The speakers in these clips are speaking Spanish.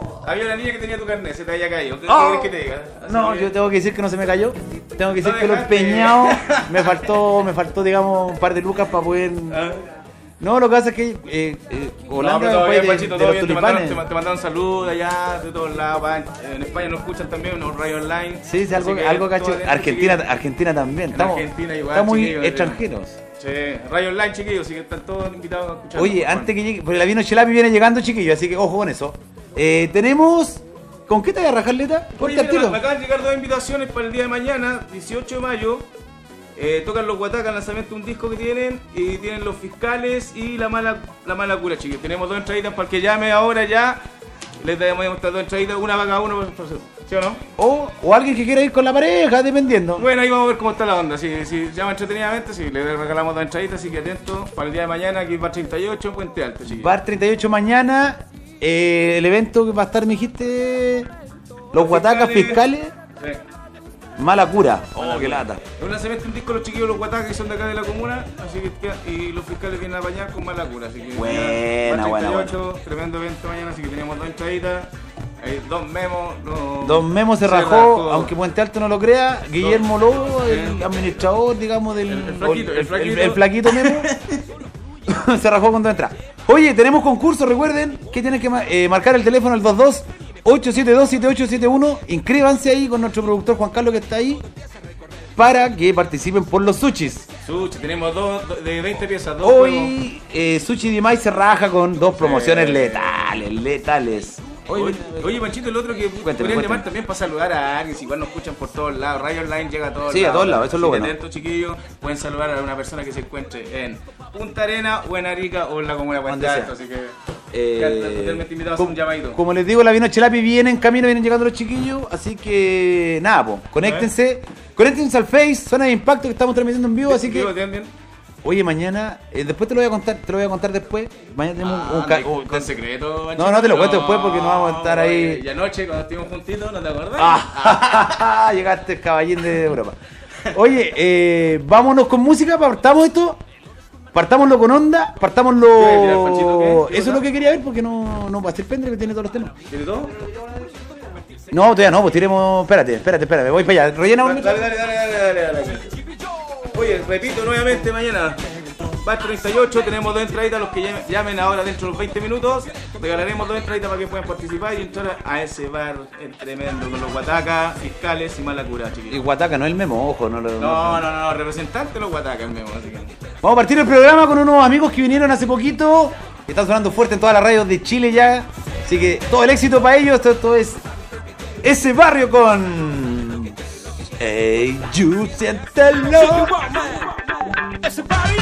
Había una niña que tenía tu carnet, se te había caído. ¿Qué quieres que te diga? No, yo tengo que decir que no se me cayó. Tengo que decir que lo empeñado. Me faltó, digamos, un par de lucas para poder. No, lo que pasa es que Holanda es un país de los tulipanes. Te mandaron saludos allá, de todos lados. En España nos escuchan también, unos radio online. Sí, algo cacho. Argentina también. Estamos muy extranjeros. Sí, radio online, chiquillos, así que están todos invitados a escuchar. Oye, antes que llegue, porque la Vino Chelapi viene llegando, chiquillos, así que ojo con eso. Tenemos... ¿Con qué te voy a rajar, Leta? Oye, mira, me acaban de llegar 2 invitaciones para el día de mañana, 18 de mayo. Tocan los Guatacas, lanzamiento de un disco que tienen, y tienen los Fiscales y la mala cura, chiquillos. Tenemos 2 entraditas para el que llame ahora ya. Les damos estas 2 entraditas, una para cada uno, ¿sí o no? O alguien que quiera ir con la pareja, dependiendo. Bueno, ahí vamos a ver cómo está la onda. Si llama entretenidamente, sí, le regalamos 2 entraditas, así que atentos para el día de mañana, aquí Bar 38, Puente Alto, chiquillos. Bar 38 mañana, el evento que va a estar, me dijiste, los Guatacas Fiscales. Sí. Mala cura. Qué lata. Es un lanzamiento de un disco, los chiquillos, los Guatacas, que son de acá de la comuna, así que y los Fiscales vienen a bañar con Mala cura, así que buena. Tremendo evento mañana, así que tenemos 2 entraditas, 2 memos. Don Memo se rajó, aunque Puente Alto no lo crea. Guillermo Lobo, el administrador, digamos, el flaquito Memo, se rajó con 2 entradas. Oye, tenemos concurso, recuerden que tienen que marcar el teléfono al 22-872-7871. Inscríbanse ahí con nuestro productor Juan Carlos, que está ahí, para que participen por los sushis. Sushi, tenemos 2 de 20 piezas. Hoy Sushi Dimay se raja con 2 promociones letales. Oye, Panchito, el otro que podrían llamar también para saludar a alguien, si igual nos escuchan por todos lados. Radio Online llega a todos lados. Sí, a todos lados, eso es lo bueno. Atentos, chiquillos, pueden saludar a una persona que se encuentre en Punta Arena o en Arica o en la comuna de Puente Alto, así que totalmente invitados a un llamadito. Como les digo, la Vino Chelapi viene en camino, vienen llegando los chiquillos, así que nada, conéctense al Face, Zona de Impacto, que estamos transmitiendo en vivo, así que... Oye, mañana, después te lo voy a contar después. Mañana tenemos un secreto. No te lo cuento después porque no vamos a estar ahí. Y anoche cuando estuvimos juntitos, ¿no te acordás? Llegaste, caballín de Europa. Oye, vámonos con música, partamos esto. Partámoslo con onda, partámoslo... Eso es lo que quería ver porque no va a ser Pendre que tiene todos los temas. ¿Tiene todo? No, todavía no, pues tiremos... Espérate, voy para allá. Rellena un... Dale. Oye, repito nuevamente, mañana Bar 38, tenemos 2 entraditas. Los que llamen ahora dentro de los 20 minutos, regalaremos 2 entraditas para que puedan participar y entrar a ese bar tremendo con los Guatacas, Fiscales y Mala Cura, chiquillos. Y Guataca no es el Memo, ojo, no, representante de los Guatacas, el Memo, así que... Vamos a partir el programa con unos amigos que vinieron hace poquito, que están sonando fuerte en todas las radios de Chile ya, así que todo el éxito para ellos. Esto es Ese Barrio con... Hey, you siéntelo. Ese barrio.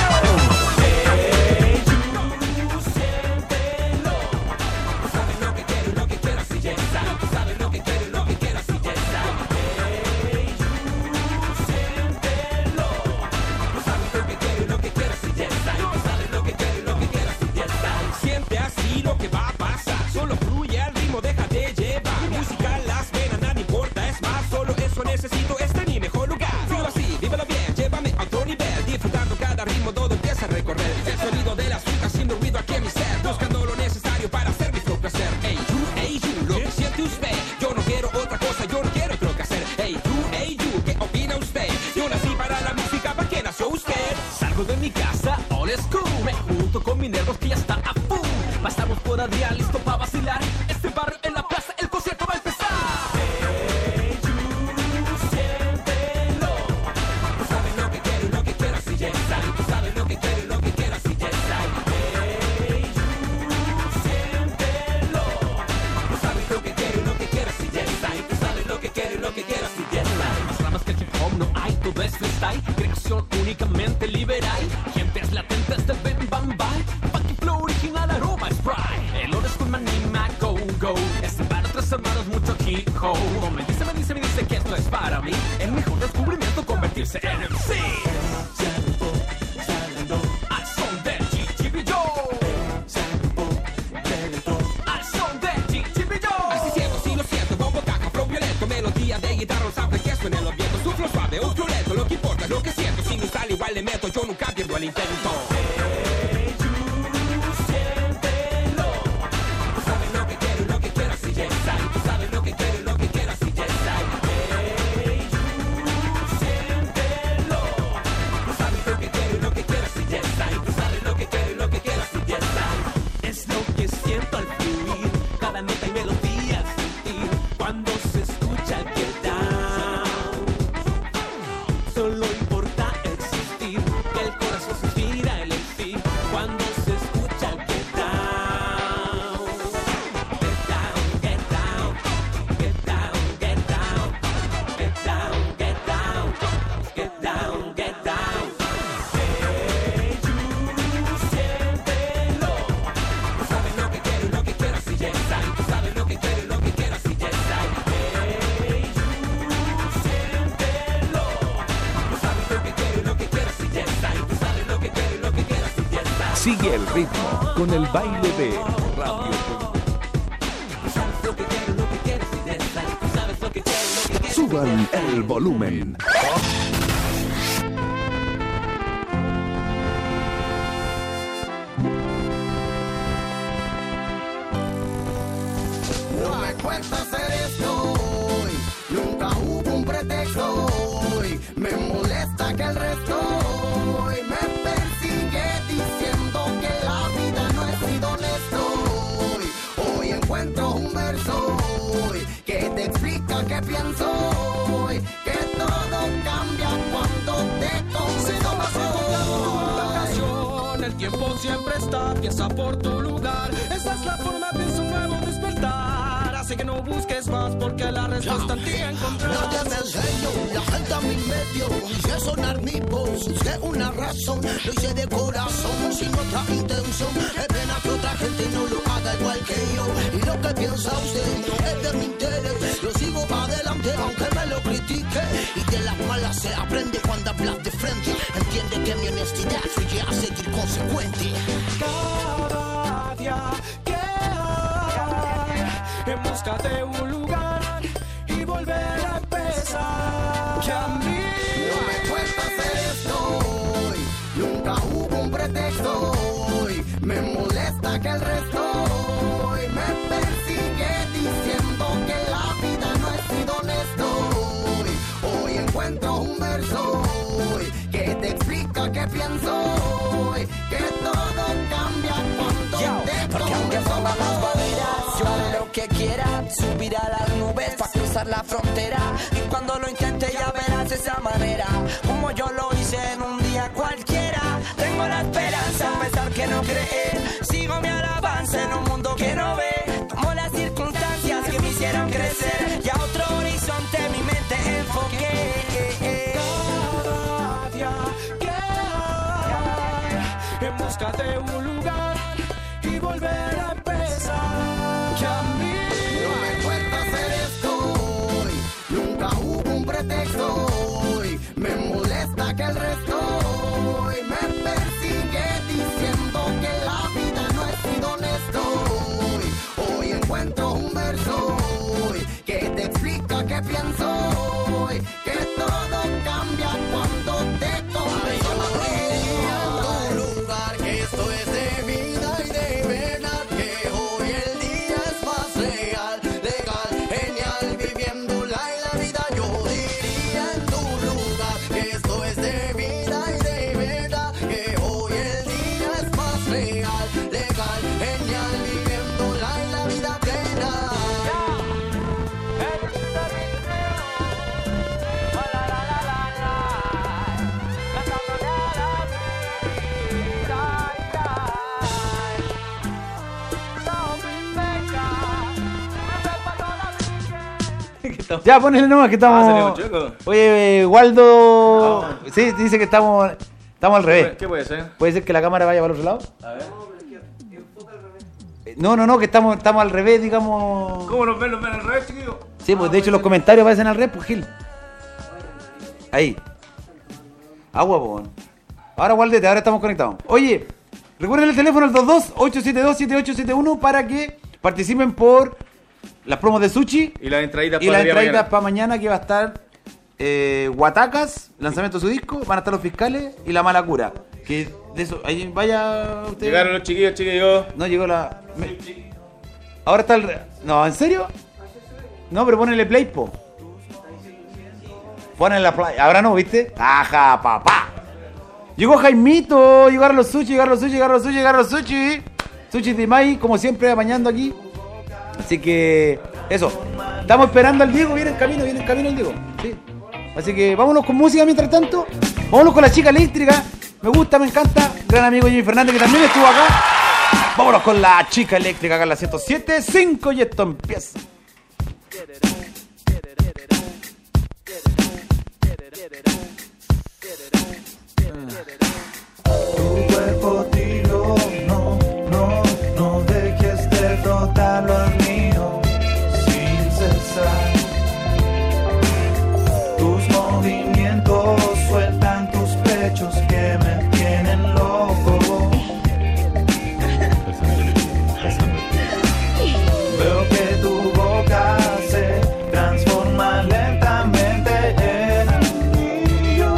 Siente así lo que va a pasar. Solo fluye al ritmo, déjate llevar. Música en las venas, nada importa, es más. Solo eso necesito, este es mi mejor lugar. Vivo así, vívelo bien, llévame a otro nivel. Disfrutando cada ritmo, todo empieza a recorrer. El sonido de la azúcar haciendo ruido aquí en mi ser. Buscando lo necesario para hacer mi flow crecer. Hey you, lo que siente usted. Yo no quiero otra cosa, yo no quiero otro que hacer. Hey you, ¿qué opina usted? Yo nací para la música, ¿para qué nació usted? Salgo de mi casa, all is cool. Me junto con mineros que ya están a full. Pasamos por Adrián, listo para vacilar. Este barrio en la plaza, el concierto va a empezar. Hey, you, siéntelo. Tú sabes lo que quiero y lo que quieras y ya está. Tú sabes lo que quiero y lo que quieras y ya está. Hey, you, siéntelo. Tú sabes lo que quiero y lo que quieras y ya está. Tú sabes lo que quiero y lo que quieras y ya está. Más ramas que el hip hop no hay, todo es freestyle. Creación únicamente liberal. Gente es latente desde el bam bam bye. Funky flow original, aroma Sprite. El oro es con manima, go. Es para otros hermanos mucho hip hop. Me dice que esto es para mí. El mejor descubrimiento, convertirse en MC. Al son de GGB Al son de GGB Así siento, sí lo siento, bombo, caja, flow violento. Melodía de guitarra, un sample que suena en los vientos. Un flow suave, un violento, lo que importa es lo que siento. Sin usar igual le meto, yo nunca pierdo el intento. Hey, you, siéntelo. Tú sabes lo que quiero y lo que quieras y ya. cada nota y melodía. Y cuando se escucha el Get Down, solo importa existir, que el corazón suspira el MC. Cuando se escucha el Get Down, Get Down, Get Down, Get Down, Get Down, Get Down, Get Down, Get Down, Get Down. Hey, you, siéntelo. Tú sabes lo que quiero y lo que quiero, así ya está. Y tú sabes lo que quiero y lo que quiero, así ya está. Hey, you, siéntelo. Tú sabes lo que quiero y lo que quiero, así ya está. Y tú sabes lo que quiero y lo que quiero, así ya está. Sigue el ritmo con el baile de Radio. Tú sabes lo que quiero y lo que quiero, así ya está. Y tú sabes lo que quiero y lo que quiero. Suban el volumen. No me cuesta hacer esto hoy, nunca hubo un pretexto hoy. Me molesta que el resto hoy me persigue diciendo que la vida no he sido honesto hoy. Hoy encuentro un verso hoy que te explica que pienso hoy, que todo cambia cuando te convenzo. El tiempo siempre está, piensa por tu lugar. Esa es la forma, piensa un nuevo despertar. Así que no busques más porque la respuesta en ti encontrar. Nadie me enseñó, la gente a mi medio. Hice sonar mi voz, busqué una razón. Lo hice de corazón, sin otra intención. Es pena que otra gente no lo haga igual que yo. Y lo que piensa usted no es de mi interés. Yo sigo adelante aunque me lo critique. Y de las malas se aprende cuando hablas de frente. Entiende que mi honestidad fluye a seguir consecuente. Cada día que hay en busca de un lugar y volver a empezar. Que a mí no me cuesta hacer esto hoy, nunca hubo un pretexto hoy. Me molesta que el resto hoy me persigue diciendo que la vida no he sido honesto hoy. Hoy encuentro un verso hoy que te explica que pienso hoy, que todo cambia cuando te porque aunque ponga las barreras, yo haré lo que quiera, subir a las nubes para cruzar la frontera. Y cuando lo intente ya verás esa manera, como yo lo hice en un día cualquiera. Tengo la esperanza a pesar que no creer, sigo mi alabanza en un mundo que no ve. Tomo las circunstancias que me hicieron crecer y a otro horizonte mi mente enfoqué. cada día que hay en busca de un lugar y volver a empezar. Que a mí no me cuesta hacer esto hoy, nunca hubo un pretexto hoy. Me molesta que el resto hoy me persigue diciendo que la vida no he sido honesto hoy. Hoy encuentro un verso hoy que te explica que pienso hoy, que todo cambia cuando te convenzo. Tu lugar, que esto es de vida y de verdad, que hoy el día es más real, legal, genial, viviéndola y la vida. Yo diría en tu lugar que esto es de vida y de verdad, que hoy el día es más real, legal, genial, viviéndola y la vida plena. Ya, ponele nomás que estamos. Oye, Waldo. Sí, dice que estamos al revés. ¿Qué puede ser? ¿Puede ser que la cámara vaya para el otro lado? A ver. No, que estamos al revés, digamos. ¿Cómo los ven al revés, chiquillo? Sí, pues de hecho los comentarios aparecen al revés, pues Gil. Ahí. Agua, pues. Ahora, Waldete, ahora estamos conectados. Oye, recuerden el teléfono al 22-872-7871 para que participen por las promos de Sushi y las entraditas para mañana, que va a estar Guatacas, lanzamiento de su disco, van a estar los fiscales y la mala cura. Que de eso, ahí vaya usted. Llegaron los chiquillos. No llegó la. Ahora está el. No, ¿en serio? No, pero ponele play, po. Ponele la play. Ahora no, ¿viste? ¡Ajá, papá! Llegó Jaimito, llegaron los sushi. Sushi de Mai, como siempre, amañando aquí. Así que, eso. Estamos esperando al Diego, viene en camino el Diego. Sí. Así que vámonos con música mientras tanto. Vámonos con la chica eléctrica. Me gusta, me encanta. Gran amigo Jimmy Fernández que también estuvo acá. Vámonos con la chica eléctrica acá en la 107.5 y esto empieza. Tu cuerpo tiro, no dejes de frotarlo al mío sin cesar. Tus movimientos sueltan tus pechos que me tienen loco. Veo que tu boca se transforma lentamente en anillo.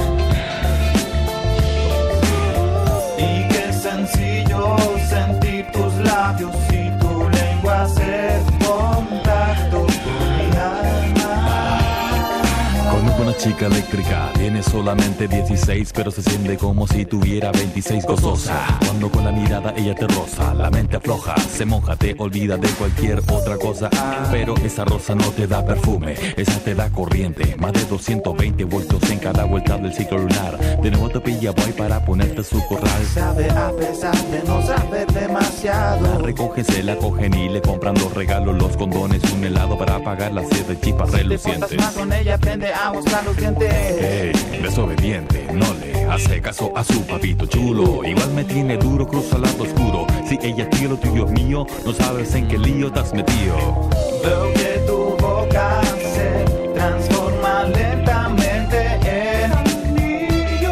Y qué sencillo sentir tus labios y tu lengua hacer contacto con mi alma. Conozco una chica eléctrica, tiene solamente 16, pero se siente como si tuviera 26, gozosa. Cuando con la mirada ella te roza, la mente afloja, se moja, te olvida de cualquier otra cosa. Pero esa rosa no te da perfume, esa te da corriente, más de 220 voltios en cada vuelta del ciclo lunar. De nuevo te pilla boy para ponerte su corral. Sabe a pesar de no saber demasiado. La recogen, se la cogen y le compran los regalos, los condones, un helado para pagar las 7 chispas relucientes. Te portas mal con ella, aprende a mostrar los dientes. Ey, desobediente, no le hace caso a su papito chulo. Igual me tiene duro, cruza al lado oscuro. Si ella quiere lo tuyo es mío, no sabes en qué lío te has metido. Veo que tu boca se transforma lentamente en anillo.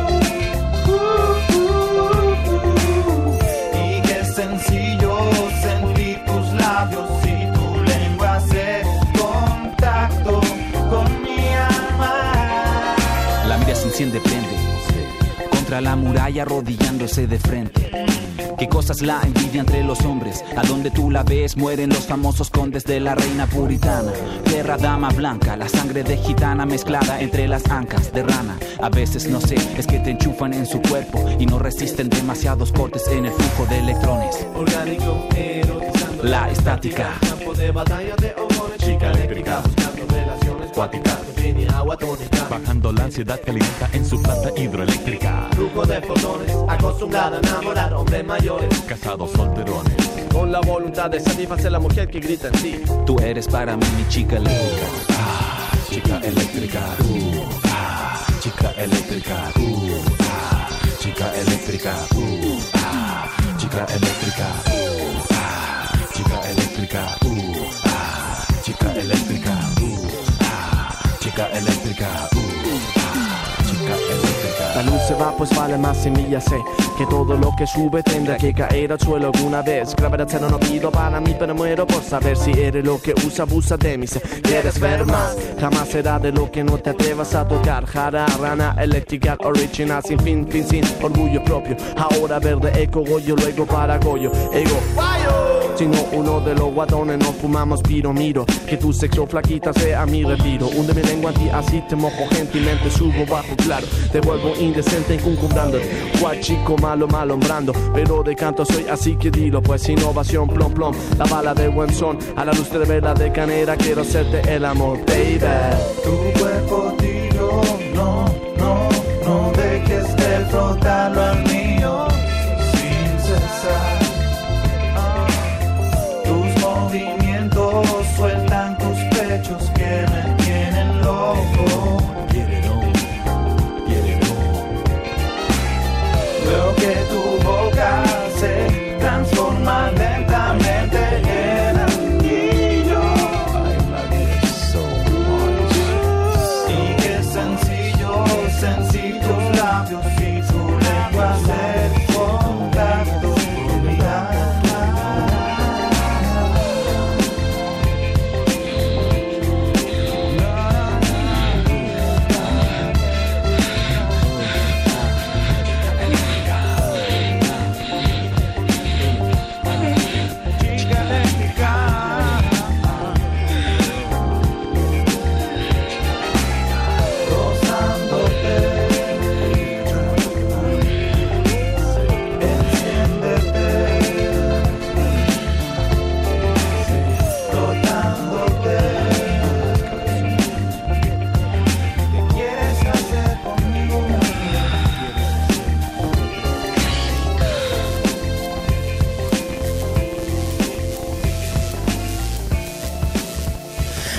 Y qué sencillo sentir tus labios y tu lengua hacer contacto con mi alma. La mira se enciende, prende contra la muralla arrodillándose de frente. Qué cosas la envidia entre los hombres. A donde tú la ves mueren los famosos condes de la reina puritana. Perra dama blanca, la sangre de gitana mezclada entre las ancas de rana. A veces no sé, es que te enchufan en su cuerpo y no resisten demasiados cortes en el flujo de electrones. Orgánico, erotizando la estática. Campo de batalla de hormonas. Chica eléctrica buscando relaciones cuáticas. Tiene agua tónica. Bajando la ansiedad que alimenta en su planta hidroeléctrica. Flujo de fotones, acostumbrada a enamorar hombres mayores. Casados solterones. Con la voluntad de satisfacer la mujer que grita en sí. Tú eres para mí mi chica eléctrica. Chica eléctrica. Chica eléctrica. Chica eléctrica. Chica eléctrica. Chica eléctrica. Chica eléctrica. Chica eléctrica. Chica eléctrica. La luz se va pues vale más semilla sé que todo lo que sube tendrá que caer al suelo alguna vez. Gravedad cero no pido para mí pero muero por saber si eres lo que usa, abusa de mí. Si quieres ver más, jamás será de lo que no te atrevas a tocar. Jara, rana, eléctrica, original, sin fin, sin orgullo propio. Ahora verde, eco, goyo, luego para goyo, ego, sino uno de los guatones no fumamos piro, miro que tu sexo flaquita sea mi retiro. Hunde mi lengua a ti, así te mojo gentilmente, subo bajo claro, te vuelvo indecente incumbrándote. Cual chico malo malombrando, pero de canto soy así que dilo, pues innovación plom plom, la bala de buen son, a la luz de vela de canera quiero hacerte el amor, baby. Tu cuerpo tiro, no dejes de frotarlo al mío sin cesar. Tus movimientos sueltan tus pechos que me tienen loco. Veo que tu boca se transforma lentamente en anillo. I love you so much.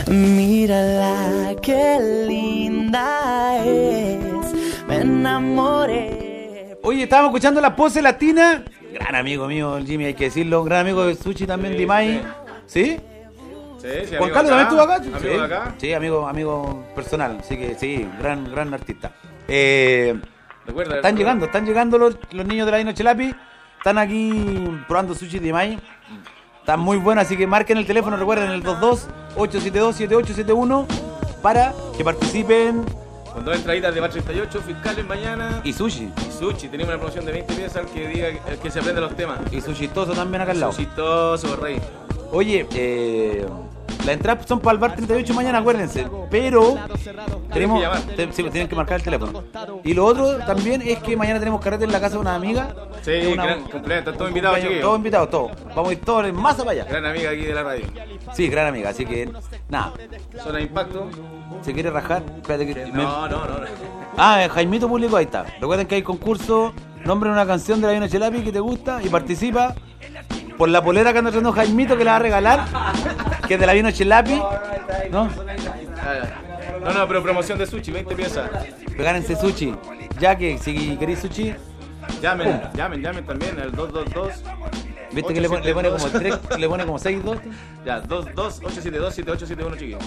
Mírala, qué linda es, me enamoré. Oye, estábamos escuchando La Pose Latina. Gran amigo mío, el Jimmy, hay que decirlo. Gran amigo de Sushi también, sí, Dimay. ¿Sí? Sí, Juan Carlos también estuvo acá. ¿Amigo sí, de acá? Sí, amigo personal. Así que sí, gran artista. Recuerda, están llegando los niños de la Dino Chelapi. Están aquí probando sushi de Mai. Están muy buenos, así que marquen el teléfono, recuerden el 22-872-7871 para que participen. Con 2 entraditas de bar 38, fiscales mañana. Y sushi. Tenemos una promoción de 20 piezas al que diga el que se aprende los temas. Y sushistoso también acá al lado. Sushistoso, rey. Oye, las entradas son para el bar 38 mañana, acuérdense. Pero tenemos, tienen que marcar el teléfono. Y lo otro también es que mañana tenemos carrete en la casa de una amiga. Sí, gran cumpleaños, están todos invitados, chiquillos. Todos invitados, todos. Vamos a ir todos en masa para allá. Gran amiga aquí de la radio. Sí, gran amiga, así que nada. Zona de impacto. ¿Se quiere rajar? Espérate que... No. Jaimito Público, ahí está. Recuerden que hay concurso. Nombren una canción de la Dino Chelapi que te gusta y participa por la polera que anda trayendo Jaimito, que la va a regalar, que es de la Dino Chelapi. ¿No? No, pero promoción de sushi, 20 piezas. Gánense sushi. Ya que si queréis sushi, llamen también al 222. ¿Viste que le pone como 3, le pone como 6, 2? Ya, 22-872-7871, chiquillos.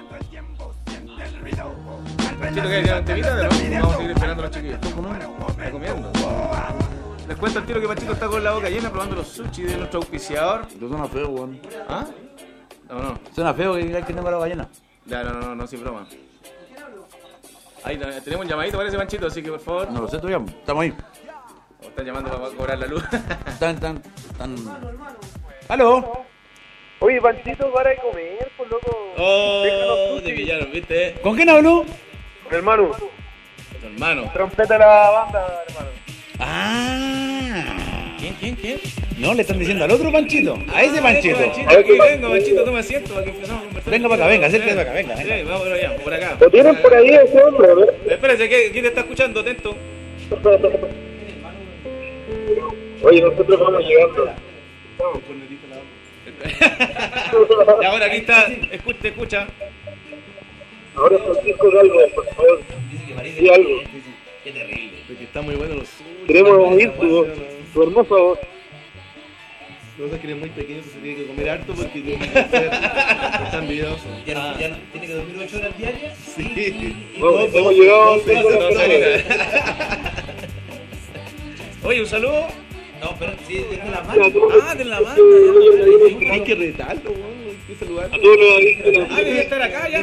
Chito, ¿qué? ¿Ya te viste? Vamos a seguir esperando a los chiquillos. ¿Estás comiendo? Les cuento al tiro que Panchito está con la boca llena probando los sushi de nuestro auspiciador. Esto suena feo, weón. ¿Ah? No. Suena feo que tengo la boca llena. Ya, no, sin broma. Ahí tenemos un llamadito, parece, Panchito, así que por favor. No lo sé todavía, estamos ahí. O están llamando para cobrar la luz. Tan. ¿Aló? Oye, Panchito, para de comer, por loco. Oh, te pillaron, ¿viste? ¿Con quién habló? Con el Manu. Con tu hermano. Trompeta la banda, hermano. Ah. ¿Quién? No, le están diciendo al otro Panchito. A ese Panchito. Venga, Panchito, toma asiento para que empezamos a conversar. Venga para acá, acércate para acá, venga. Sí, vamos por acá. ¿Lo tienen por ahí ese hombre, a ver? Espérense, ¿quién te está escuchando? Atento. Oye, nosotros vamos llegando. Y ahora aquí está, te escucha. Ahora Francisco Galgo, por favor. Di algo. Qué terrible. Porque está muy bueno los suyos. Queremos oír tu hermosa voz. Lo que eres muy pequeño, se tiene que comer harto porque tiene que ser tan envidioso. ¿Ya no tiene que dormir 8 horas diarias? Sí. Hemos llegado. Oye, un saludo. No, pero sí, de la banda. De la banda. Hay que retarlo, weón. Hay que saludar. A todos los debe estar acá ya.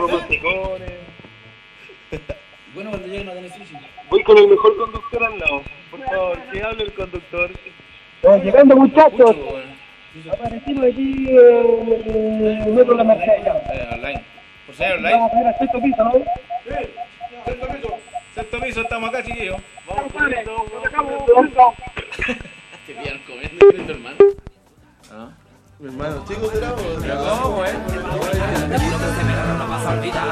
Bueno, cuando lleguen a tener sushi. Voy con el mejor conductor al lado. Por favor, que hable el conductor. Llegando, muchachos. Aparecimos aquí en el metro de la Merced. Online. ¿Por ser online? Vamos a ir al sexto piso, ¿no? Sí, sexto piso, estamos acá, chiquillos. Vamos comiendo. Que bien comiendo, tu hermano. ¿Ah? Mi hermano, chico, ¿te ¿cómo, No vas a olvidar.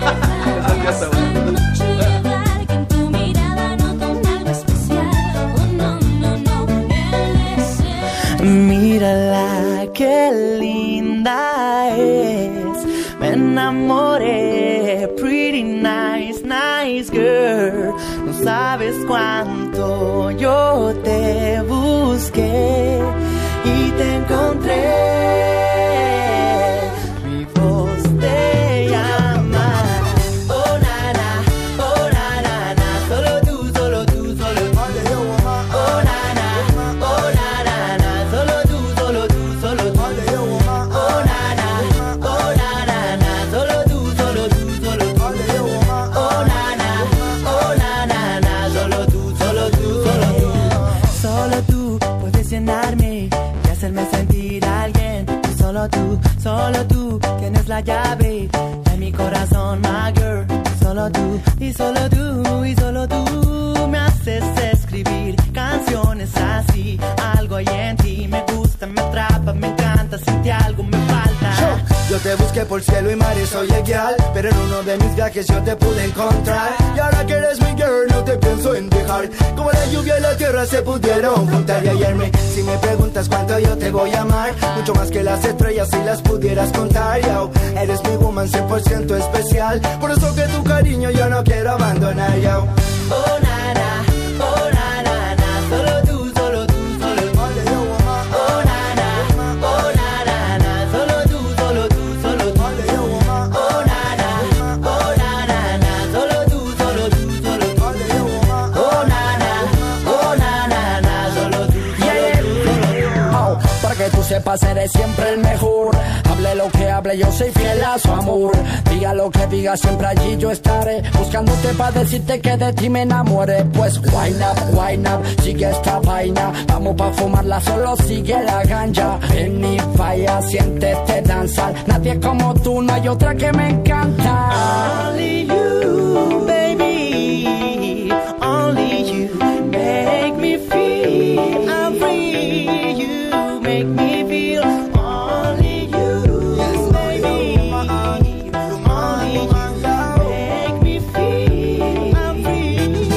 Mírala, qué linda es, me enamoré, pretty nice girl. No sabes cuánto yo te busqué y te encontré. Mi voz te llama. Oh na na, solo tú, solo tú, solo tú. Oh na na, solo tú, solo tú, solo tú. Oh na na, solo tú, solo tú, solo tú. Oh na na, solo tú, solo tú, solo tú. Solo tú puedes llenarme y hacerme sentir a alguien. Y solo tú tienes la llave de mi corazón, my girl. Solo tú, y solo tú, y solo tú me haces escribir canciones así. Algo hay en ti, me gusta, me atrapa, me encanta, sin ti algo me falta. Yo te te busqué por cielo y mares, soy el guial, pero en uno de mis viajes yo te pude encontrar. Y ahora que eres mi girl, no te pienso en dejar. Como la lluvia y la tierra se pudieron juntar. Y ayer si me preguntas cuánto yo te voy a amar, mucho más que las estrellas si las pudieras contar. Yo, eres mi woman 100% especial, por eso que tu cariño yo no quiero abandonar. Yo, oh nana, oh nana, na, solo tú, solo tú, solo tú. Oh nana, oh nana, na, solo tú, solo tú, solo tú. Oh nana, oh nana, na, solo tú, solo tú, solo tú. Oh nana, na, solo tú, solo tú. Para que tú sepas eres siempre el mejor. Hable lo que hable, yo soy fiel a su amor. Diga lo que diga, siempre allí yo estaré, buscándote para decirte que de ti me enamoré. Pues wine up, sigue esta vaina. Vamos pa' fumarla, solo sigue la ganja. Ven y vaya, siéntete danzar. Nadie como tú, no hay otra que me encanta. Only you, baby. Only you make me feel I'm free. You make me feel only you, yes, baby. Only you make me feel I'm free.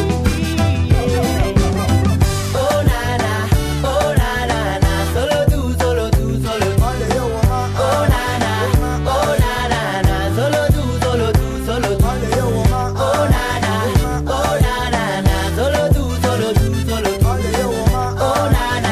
Oh nana, solo tú, solo tú, solo tú. Oh nana, solo tú, solo tú, solo tú. Oh nana, solo tú, solo tú, solo tú. Oh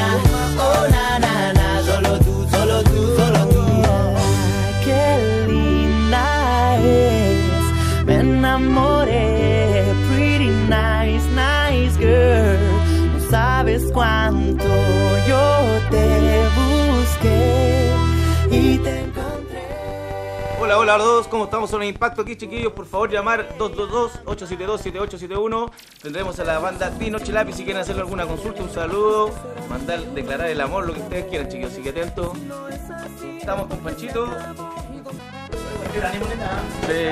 nana, solo tú, solo tú, solo tú. Qué linda es, me enamoré. Pretty nice, nice girl. No sabes cuánto yo te busqué y te encontré. Hola a todos, ¿cómo estamos? Son el Impacto aquí, chiquillos. Por favor, llamar 222-872-7871. Tendremos a la banda Dino Chilapi si quieren hacerle alguna consulta, un saludo, mandar, declarar el amor, lo que ustedes quieran, chiquillos. Así que atentos. Estamos con Panchito. Cualquier ánimo, nena.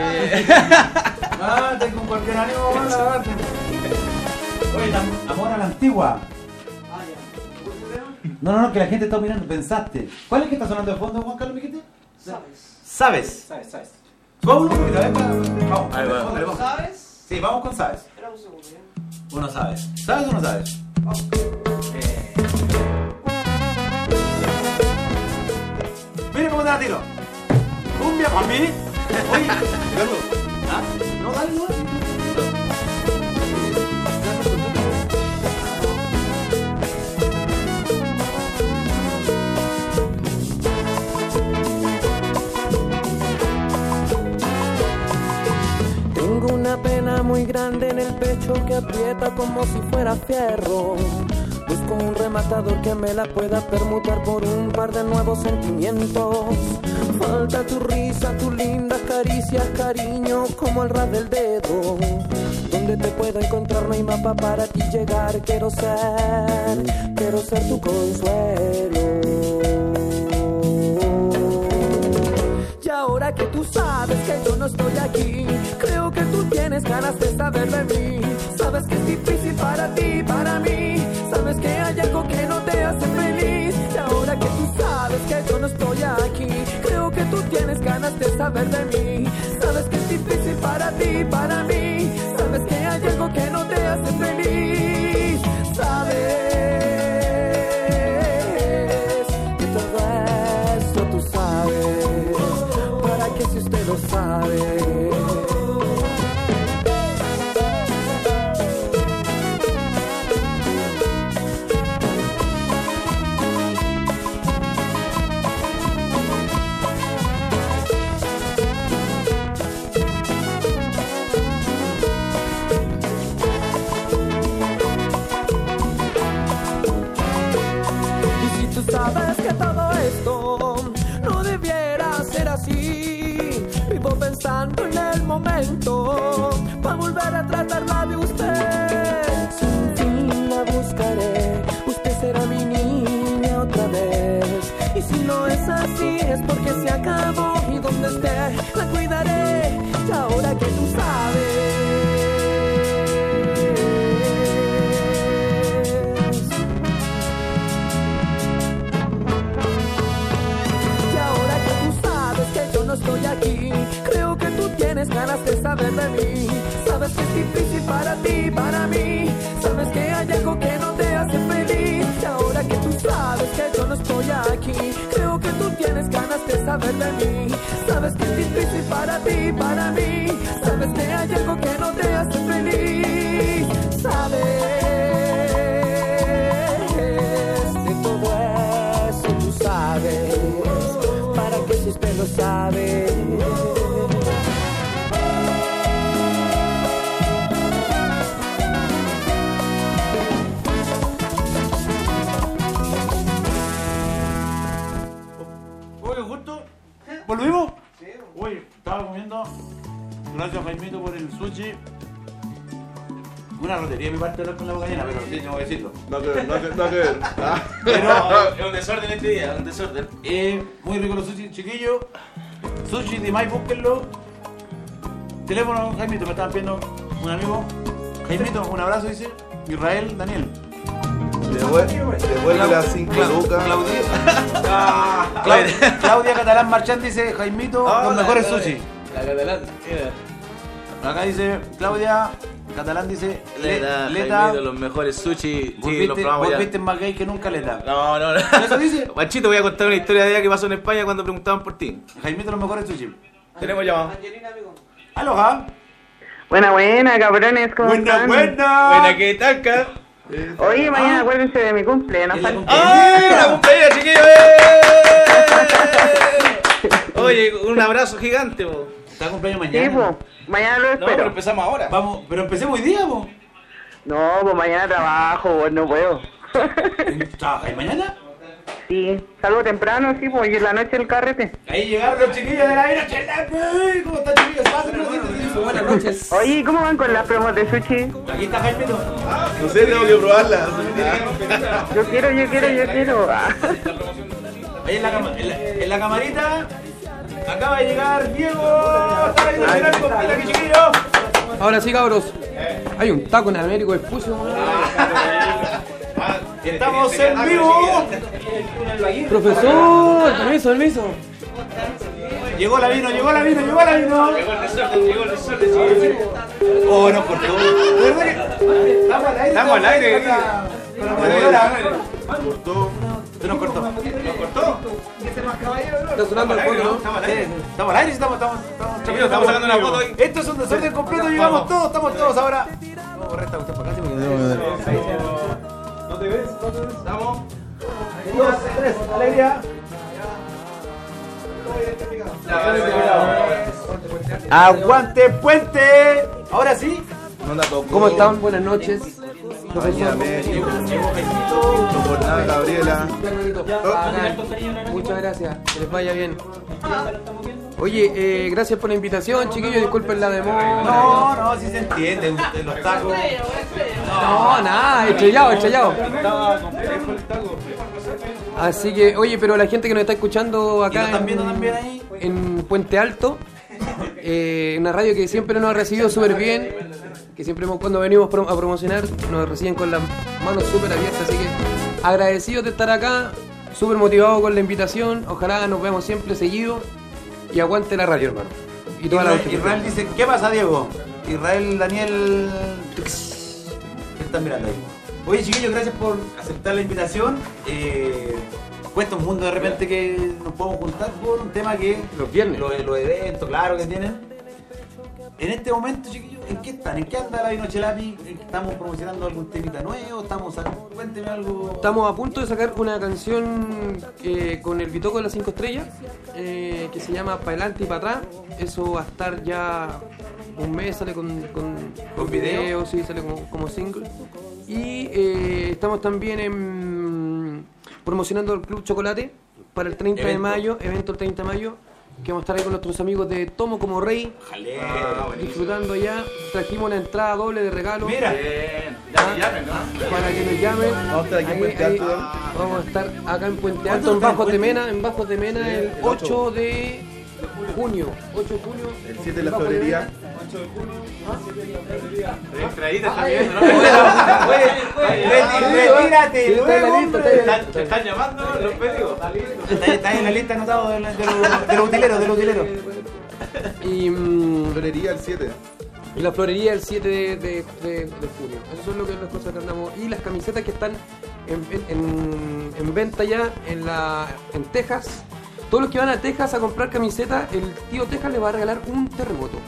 Sí. Tengo cualquier ánimo, Oye, amor a la antigua. No, que la gente está mirando, pensaste. ¿Cuál es que está sonando de fondo, Juan Carlos Miquete? ¿Sabes? ¿Cómo? Vamos. ¿Sabes? Sí, vamos con sabes. Espera un segundo, ¿ya? Uno sabes. ¿Sabes o no sabes? Mire cómo te la tiro. Cumbia para mí. Oye, Carlos. ¿Ah? No, dale, no. Tengo una pena muy grande en el pecho que aprieta como si fuera fierro. Busco un rematador que me la pueda permutar por un par de nuevos sentimientos. Falta tu risa, tu linda caricia, cariño, como el ras del dedo. Donde te puedo encontrar no hay mapa para ti llegar. Quiero ser tu consuelo. Y ahora que tú sabes que yo no estoy aquí, creo que tú tienes ganas de saber de mí. Sabes que es difícil para ti, para mí. Sabes que hay algo que no te hace feliz. Y ahora que tú sabes que yo no estoy aquí, creo que tú tienes ganas de saber de mí. Sabes que es difícil para ti, para mí. Sabes que hay algo que no te hace feliz. Sabes que todo eso tú sabes. ¿Para qué si usted lo sabe? Sabes que todo esto no debiera ser así. Vivo pensando en el momento para volver a tratarla de usted. Sin fin la buscaré, usted será mi niña otra vez. Y si no es así es porque se acabó. Y donde esté la cuidaré. Y ahora que tú sabes. estoy aquí. Creo que tú tienes ganas de saber de mí. Sabes que es difícil para ti, para mí. Sabes que hay algo que no te hace feliz. Y ahora que tú sabes que yo no estoy aquí, creo que tú tienes ganas de saber de mí. Sabes que es difícil para ti, para mí. Sabes que hay algo que no te hace feliz. Sabes de todo eso, tú sabes. ¿Para qué si usted lo sabe? Oye, justo, ¿volvimos? Sí. Oye, estaba comiendo. Gracias, Jaimito, por el sushi. Una rotería de mi parte hablar con la boca llena, pero sí, tengo que decirlo. No que ver. Pero es un desorden este día, un desorden. Muy rico los sushi, chiquillos. Sushi de Mai, búsquenlo. Teléfono, Jaimito, me estaban pidiendo un amigo. Jaimito, un abrazo, dice. Israel, Daniel. Devuelve las 5 lucas. Claudia Catalán Marchand dice, Jaimito, los mejores sushi. La Catalán, Acá dice, Claudia Catalán dice, Leta, Jaimito, los mejores sushi. Sí, los probamos ya. Vos viste más gay que nunca, Leta. No. ¿Eso dice? Machito, voy a contar una historia de allá que pasó en España cuando preguntaban por ti. Jaimito, los mejores sushi. Tenemos llamado. Aloha. Buena, cabrones, ¿cómo están? Buena, ¿qué tal, Car? Oye, mañana acuérdense de mi cumple, ¿no? ¡Ay, la cumpleaños, chiquillos! Oye, un abrazo gigante, vos. Está cumpleaños mañana. Sí, po. Mañana lo espero. No, pero empezamos ahora. Vamos, pero empecemos hoy día, vos. No, pues mañana trabajo, pues no puedo. ¿Trabajáis mañana? Sí, salgo temprano, sí, pues y en la noche el carrete. Ahí llegaron los chiquillos de la vida. ¿Cómo están, chiquillos? Buenas noches. Oye, ¿cómo van con las promos de sushi? Aquí está Jaimito. No sé, tengo que probarla. Yo quiero. Ahí en la camarita acaba de llegar Diego. Está ahí de con pila, chiquillos. Ahora sí, cabros. Hay un taco en Américo Espucio. Estamos en vivo. Profesor, permiso. Llegó la vino. Llegó el desorden. Oh, nos cortó. Estamos al aire. Cortó. Se nos cortó. Está sonando el fondo, ¿no? Estamos al aire, estamos sacando una foto hoy. Esto es un desorden completo, llegamos todos, estamos todos ahora. Vamos a correr esta cuestión para acá, ¿No te ves? Estamos. 2, 3, alegría. ¡Aguante puente! Ahora sí. ¿Cómo están? Buenas noches. Profesor. Gabriela. Muchas gracias. Que les vaya bien. Oye, gracias por la invitación, chiquillos. Disculpen la demora. No, sí se entiende. Los tacos. No, nada, estrellado. Así que, oye, pero la gente que nos está escuchando acá en Puente Alto, una radio que siempre nos ha recibido súper bien, que siempre cuando venimos a promocionar nos reciben con las manos súper abiertas, así que agradecidos de estar acá, súper motivados con la invitación, ojalá nos veamos siempre seguido y aguante la radio, hermano. Y toda Israel dice, ¿qué pasa, Diego? Israel, Daniel, ¿qué están mirando ahí? Oye, chiquillos, gracias por aceptar la invitación. Cuesta un mundo de repente que nos podemos juntar por un tema que... Los viernes. Los eventos, claro, que tienen. En este momento, chiquillos, ¿en qué están? ¿En qué anda la Vinochelapi? ¿Estamos promocionando algún temita nuevo? Cuénteme algo. Estamos a punto de sacar una canción con el Bitoco de las 5 estrellas que se llama Pa' Adelante y Pa' Atrás. Eso va a estar ya un mes, sale con video, sí, sale como single. Y estamos también promocionando el Club Chocolate para el 30 de mayo, evento el 30 de mayo, que vamos a estar ahí con nuestros amigos de Tomo como Rey, disfrutando ya. Trajimos la entrada doble de regalo. Mira, para que nos llamen. Vamos a estar aquí en Puente Alto. Vamos a estar acá en Puente Alto, en Bajo Temena, el 8 de junio. 8 de junio. El 7 de la florería. 8 de junio. 7 de la florería. Entradita está bien, ¿no? Retírate, ¿Te están llamando los pedidos? Está en la lista anotado de los utileros. Y Florería el 7. y la florería el 7 de junio. Eso son las cosas que andamos. Y las camisetas que están en venta ya en Texas. Todos los que van a Texas a comprar camisetas, el tío Texas le va a regalar un terremoto.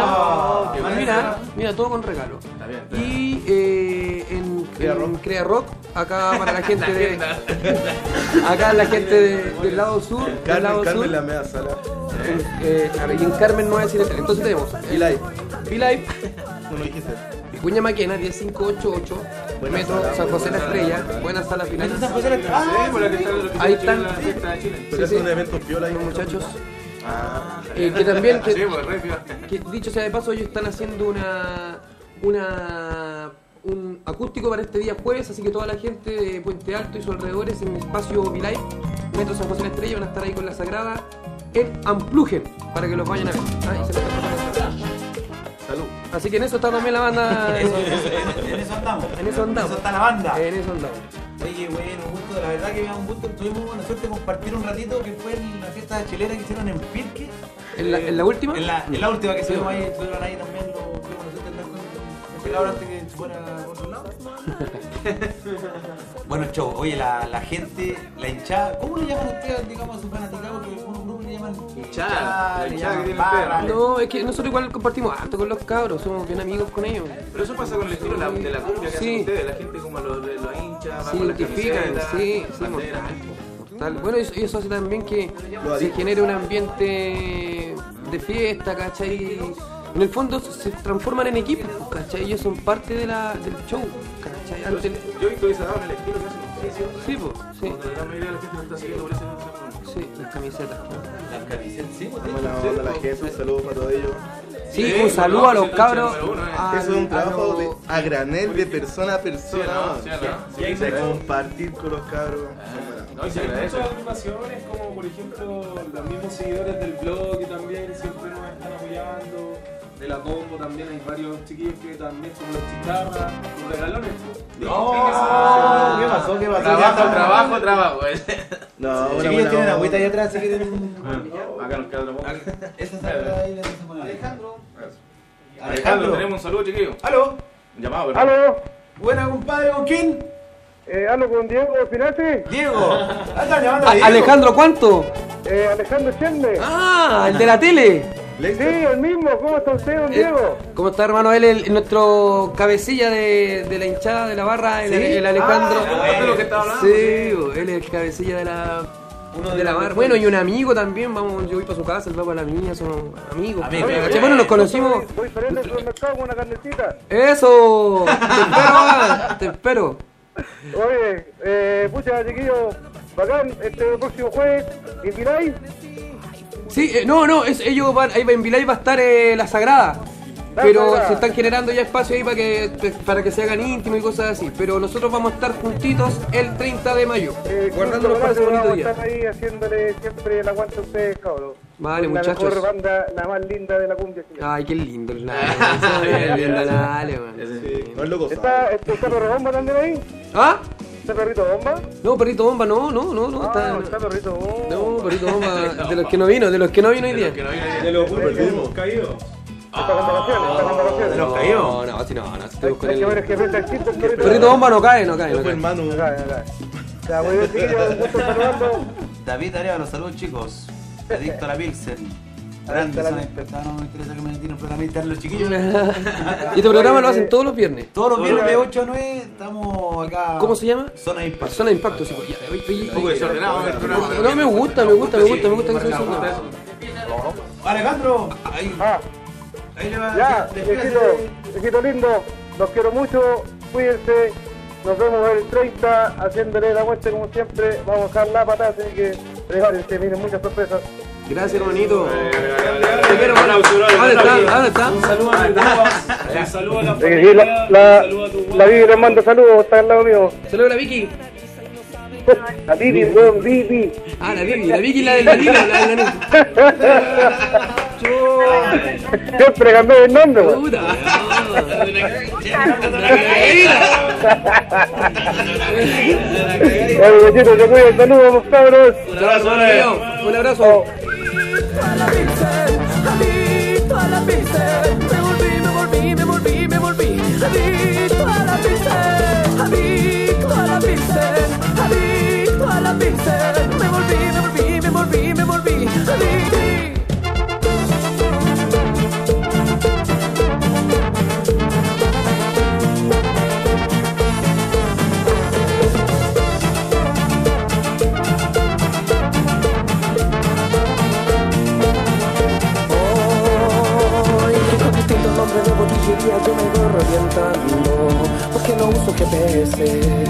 Mira, todo con regalo. Está bien. Y en Crea Rock, acá para la gente de. Acá la gente del lado sur. Carmen la media sala. Y en Carmen no voy a decir el. Entonces tenemos. Be-Live. No me dijiste. Vicuña Maquena, 10588, Metro San José la Estrella, buena sala final. Ahí están. Pero es un evento piola ahí, muchachos. Que también, que dicho sea de paso, ellos están haciendo un acústico para este día jueves, así que toda la gente de Puente Alto y sus alrededores en el espacio Be-Live, Metro San José la Estrella, van a estar ahí con la Sagrada en Unplugged, para que los vayan a ver. Salud. Así que en eso está también la banda. En eso andamos. En eso andamos. En eso está la banda. En eso andamos. Oye, bueno, un gusto, la verdad que me da un gusto. Tuvimos buena suerte de compartir un ratito que fue en la fiesta chilena que hicieron en Pirque. ¿En la última? En la última que estuvimos ahí, estuvieron ahí también los tuvimos la suerte de estar con ese cabrón antes que se fuera por otro lado. Bueno, show, oye, la gente, la hinchada, ¿cómo le llaman ustedes, digamos, a sus fanaticados? Que algunos grupos le llaman hinchada, le llaman que barra. No, es que nosotros igual compartimos harto con los cabros, somos bien amigos con ellos. Pero eso pasa con el estilo de la cumbia que hacen ustedes, la gente como los hinchas, se identifican, sí, mortal. Bueno, eso hace también que se genere un ambiente de fiesta, ¿cachai? En el fondo se transforman en equipos, ¿cachai? Ellos son parte del show, ¿cachai? Yo he visto esa en el estilo que hacen ustedes. Sí, pues, sí. La mayoría de la gente está siguiendo por ese. Sí, las camisetas. Las camisetas, sí. Buena onda la gente, un saludo para todos ellos. Sí, un saludo a los cabros. Eso es un trabajo a granel de persona a persona. De compartir con los cabros. No, y hay muchas agrupaciones como por ejemplo los mismos seguidores del blog que también siempre nos están apoyando. De la combo también hay varios chiquillos que también son los chicharras, los regalones. No, ¿qué pasó? Trabajo. No, chiquillos tienen agüita ahí atrás, si quieren. Acá nos queda otro poco. Esta está ahí, Alejandro, tenemos un saludo, chiquillo. ¿Aló? Un llamado, ¿verdad? ¿Aló? Buena, compadre, ¿con quién? ¿Hablo con Diego Finazzi? Diego. Están llamando a Diego. Alejandro, ¿cuánto? Alejandro Chende. Ah, el de la tele. Sí, el mismo. ¿Cómo está usted, don Diego? ¿Cómo está, hermano? Él es nuestro cabecilla de la hinchada de la barra, el Alejandro. ¿De lo que estaba hablando? Sí, él es el cabecilla de la barra. Bueno, y un amigo también. Vamos, yo voy para su casa, él va para la mía, son amigos. Bueno, nos conocimos. Voy saliendo del supermercado con una carnecita. ¡Eso! Te espero. Oye, pucha, chiquillos, bacán, este próximo jueves, ¿en Vilay? Sí, ellos van, ahí en Vilay va a estar la Sagrada. Pero se están generando ya espacios ahí para que se hagan íntimos y cosas así. Pero nosotros vamos a estar juntitos el 30 de mayo, guardándonos para ese bonito día. Vamos a estar ahí haciéndole siempre el aguante a ustedes, cabros. Vale, muchachos. La mejor banda, la más linda de la cumbia chilena. Ay, qué lindo el Dale, man. No es loco. ¿Está Perro Bomba también ahí? ¿Ah? ¿Está Perrito Bomba? No, Perrito Bomba, no. Está Perrito Bomba. No, Perrito Bomba, de los que no vino hoy día. De los últimos caídos. Está con vacaciones. ¿De los caídos? No, si te busco Hay que ver el jefe del chiste. Perrito Bomba no cae. Yo fui hermano. No cae. Ya, muy bien, chiquillos, un gusto saludarlo. David Arevalo, saludos, chicos. Adicto a la Pilsen. Grande, no me interesa que me tiren programistas los chiquillos. Y este programa lo hacen todos los viernes. Todos los viernes de 8 a 9 estamos acá. ¿Cómo se llama? Zona de Impacto. Zona de Impacto, sí. Un poco desordenado el programa. No, me gusta que sea desordenado. Alejandro. Ahí le va. Ya, viejito lindo, los quiero mucho, cuídense. Nos vemos el 30 haciéndole la muerte como siempre. Vamos a dejar la patada, así que prepárense, miren muchas sorpresas. Gracias, hermanito. ¿Dónde está? Un saludo a tu un saludo a la familia. La Vivi les manda saludos, está al lado mío. Saludos a la Vicky. La Vivi, weón, Vivi. Ah, la Vicky, la del latino, la del latino. Siempre cambié el nombre, weón. Puta. Besitos, se cuidan, saludos, cabros. Un abrazo, amigo. Un abrazo. Adicto a la Pilsen, me volví, adicto a la Pilsen, adicto a la Pilsen, adicto a la Pilsen, me volví, adicto. De botillería yo me corro orientando porque no uso GPS.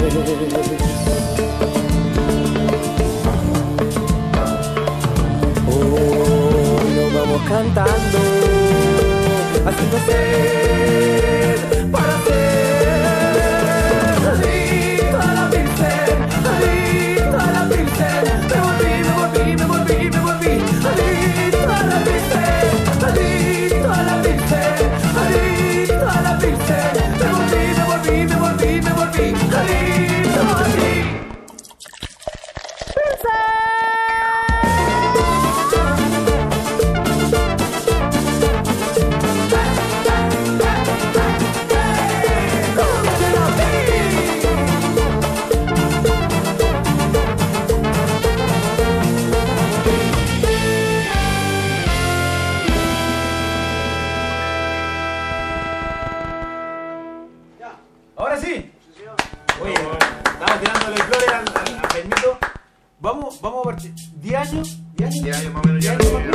Hoy nos vamos cantando haciendo sed para ser adicto a la Pilsen, adicto a la Pilsen, me volví, adicto a la Pilsen, adicto a la Pilsen. Adicto a la Pilsen, me volví, adicto a ti. Ahora sí. Oye, estamos tirándole flores al Jaimito. Vamos a partir. ¿10 años? 10 años más o menos ya.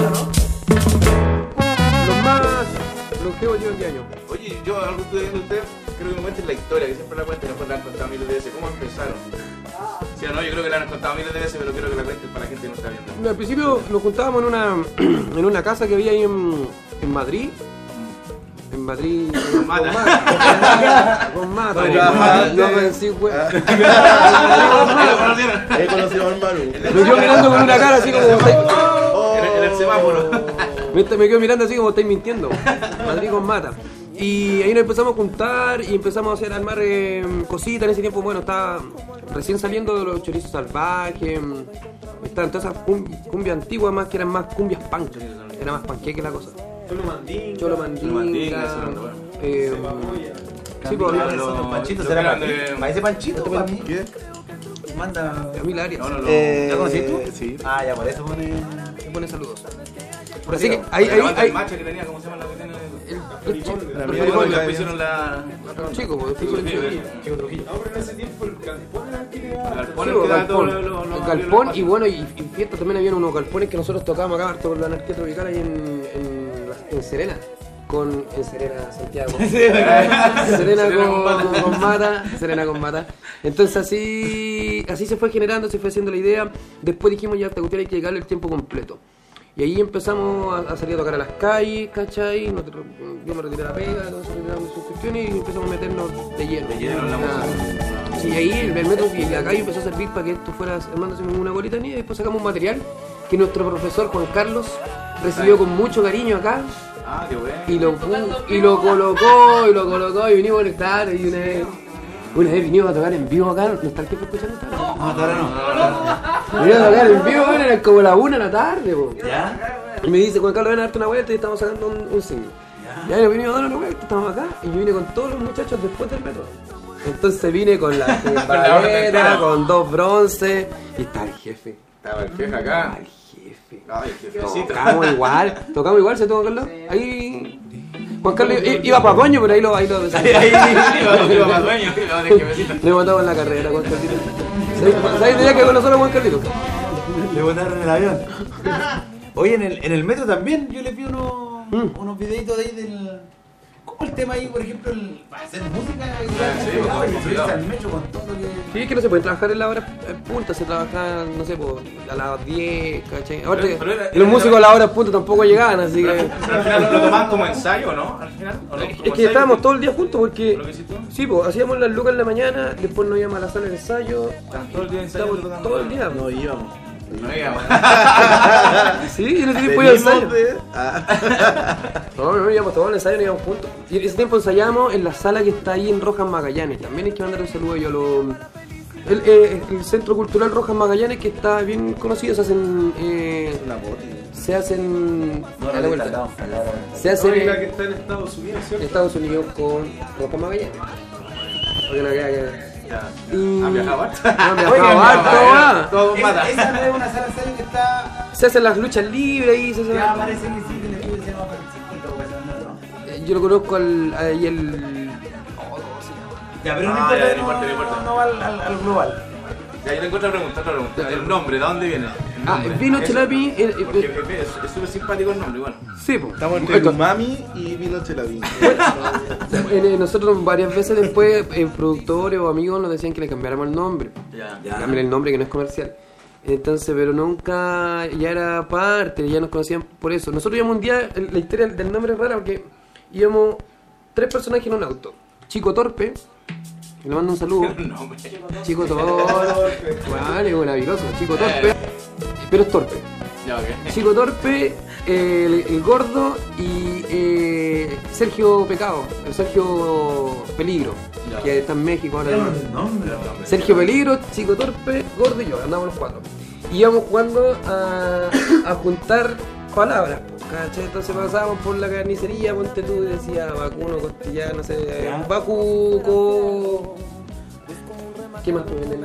Los más longevos llevan 10 años. Oye, yo algo estoy viendo usted, creo que me cuenten la historia, que siempre la cuenten, después la han contado miles de veces. ¿Cómo empezaron? Sí, no, yo creo que la han contado miles de veces, pero quiero que la cuenten para la gente que no está viendo. Al principio nos juntábamos en una casa que había ahí en Madrid. En Madrid. Con Mata. Con Mata. No me decís, güey. He conocido a Manu. Me quedo mirando con una cara así como. En el semáforo. Me quedo mirando así como estáis mintiendo. Madrid con Mata. Y ahí nos empezamos a juntar y empezamos a armar cositas. En ese tiempo, bueno, estaba recién saliendo de los chorizos salvajes. Estaban todas esas cumbias antiguas más que eran más cumbias punk. Era más panqueque la cosa. Cholo Mandinga. Sí, pues los Panchitos será para ese Panchito, para mí. ¿Qué? Manda Camila Arias. ¿Ya conociste tú? Sí. Ah, ya por eso pone saludos. Así que ahí el macho que tenía, ¿cómo se llama la que tiene? El chico. Le pusieron la chico, pues Chico Trujillo. No, pero en ese tiempo el galpón era el galpón y bueno, y fiesta también habían unos galpones que nosotros tocábamos acá por la anarquía tropical ahí en Serena. En Serena, Santiago. Serena con Mata. Entonces así se fue generando, se fue haciendo la idea. Después dijimos ya esta cuestión hay que llegarle el tiempo completo. Y ahí empezamos a salir a tocar a las calles, ¿cachai? Yo me retiré a la pega, todos se retiraron sus cuestiones y empezamos a meternos de lleno. En la música. Sí, ahí el metro y la calle empezó a servir para que esto fuera armándose como una bolita de nieve. Después sacamos un material que nuestro profesor Juan Carlos recibió con mucho cariño acá. Ah, qué bueno. Y lo colocó y vinimos a conectar y una vez vinimos a tocar en vivo acá, ¿no está el tiempo escuchando? No, ahora no. Vinimos a tocar en vivo, era como la 1 de la tarde, po. ¿Ya? Y me dice, Juan Carlos, ven a darte una vuelta y estamos sacando un single. Ya nos vinimos a dar una vuelta, estamos acá, y yo vine con todos los muchachos después del metro. Entonces vine con la paleta, con 2 bronces, y está el jefe. Estaba el jefe acá. El jefe. Ay, el jefecito. Tocamos igual, ¿se tuvo Carlos? Ahí... Juan Carlos iba para Dueño, pero ahí lo iba para Dueño, le botaban en la carrera, Juan Carlito. ¿Sabes de que con nosotros Juan Carlito? Le botaron en el avión. Oye, en el metro también, yo les vi unos videitos de ahí ¿Cómo el tema ahí, por ejemplo, para hacer música? Y al metro con todo lo que... Sí, es que no se puede trabajar en la hora punta, se trabaja, no sé, a las 10, ¿cachai? Ahora, los músicos a la hora punta tampoco llegaban, así que... Pero al final lo toman como ensayo, ¿no? Al final, ¿o no? Es que estábamos todo el día juntos porque... Sí, pues hacíamos las lucas en la mañana, después nos íbamos a la sala de ensayo. Todo el día ensayo. Todo el día. No íbamos. Sí, y en ese tiempo íbamos a ensayo. No, íbamos todos al ensayo, no íbamos juntos. Y en ese tiempo ensayábamos en la sala que está ahí en Rojas Magallanes. También hay que mandar un saludo yo a los... El Centro Cultural Rojas Magallanes, que está bien conocido, se hacen... Se hacen... Se hacen... que está en Estados Unidos, ¿cierto? En Estados Unidos con Rojas Magallanes. Porque no queda... ¿Ha viajado harto? No, viajado harto, Esa no es una sala seria que está... Se hacen las luchas libres y se hacen... Ya parece que sí, que el estudio se llama Francisco, yo lo conozco ahí el... Ya, pero no va al global. Ya, yo tengo otra pregunta. El nombre, ¿de dónde viene? Vino Chelapi... Porque es súper simpático el nombre, bueno. Sí, pues. Estamos entre Umami y Vino Chelapi. Nosotros varias veces después, productores o amigos nos decían que le cambiáramos el nombre. Cambiar el nombre, que no es comercial. Entonces, pero nunca, ya era parte, ya nos conocían por eso. Nosotros íbamos un día, la historia del nombre es rara porque íbamos 3 personajes en un auto. Chico Torpe, le mando un saludo. Chico Torpe, vale, maravilloso. Chico Torpe, pero es torpe. Chico Torpe, el gordo y Sergio Pecado, el Sergio Peligro, que está en México ahora. Sergio Peligro, Chico Torpe, gordo y yo, andamos los 4. Y íbamos jugando a juntar palabras, ¿cachai? Entonces pasábamos por la carnicería, ponte tú, y decía vacuno, costilla, no sé, vacuco... ¿Qué más tú venden?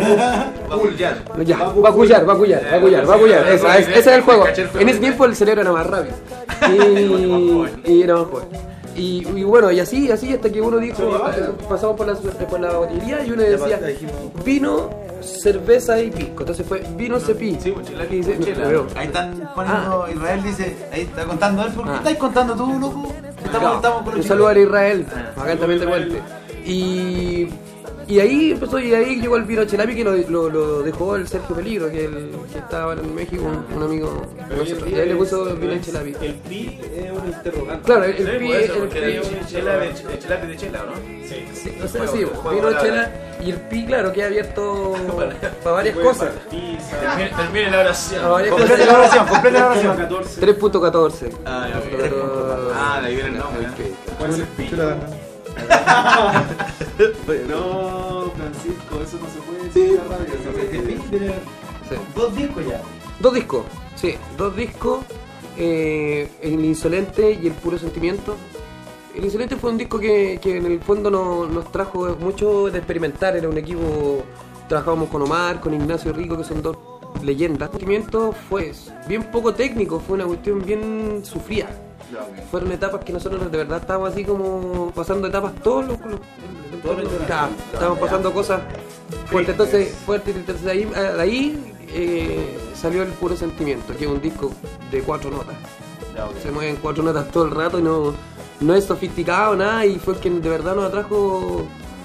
Vacuyar. Ese es el juego. En ese tiempo el cerebro era más rápido. Y era más joven. Y bueno, y así hasta que uno dijo, pasamos por la botillería y uno decía vino, cerveza y pisco. Entonces fue vino, cepí. Sí, ahí están poniendo, Israel dice, ahí está contando él. ¿Por qué estás contando tú, loco? Estamos con un saludo a Israel, acá también de Puente. Y ahí empezó, y ahí llegó el vino Chelapi, que lo dejó el Sergio Peligro, que estaba en México, un amigo de nosotros, y ahí le puso el vino Chelapi. El pi es un interrogante. Claro, el pi es el Chelapi de chela, ¿no? Sí, vino Chela, y el pi, claro, queda abierto para varias cosas. Termine la oración. Complete la oración. 3.14. De ahí viene el nombre. ¿Cuál es el pi? No, Francisco, eso no se puede decir en la radio. Sí. 2 discos ya. 2 discos, sí, 2 discos. El Insolente y el Puro Sentimiento. El Insolente fue un disco que en el fondo nos trajo mucho de experimentar. Era un equipo, trabajábamos con Omar, con Ignacio Rico, que son 2 leyendas. El sentimiento fue bien poco técnico, fue una cuestión bien sufrida. Fueron etapas que nosotros de verdad estábamos así como pasando etapas estábamos pasando cosas fuertes, entonces de ahí salió el Puro Sentimiento, que es un disco de 4 notas. Se mueven 4 notas todo el rato y no es sofisticado nada, y fue el que de verdad nos atrajo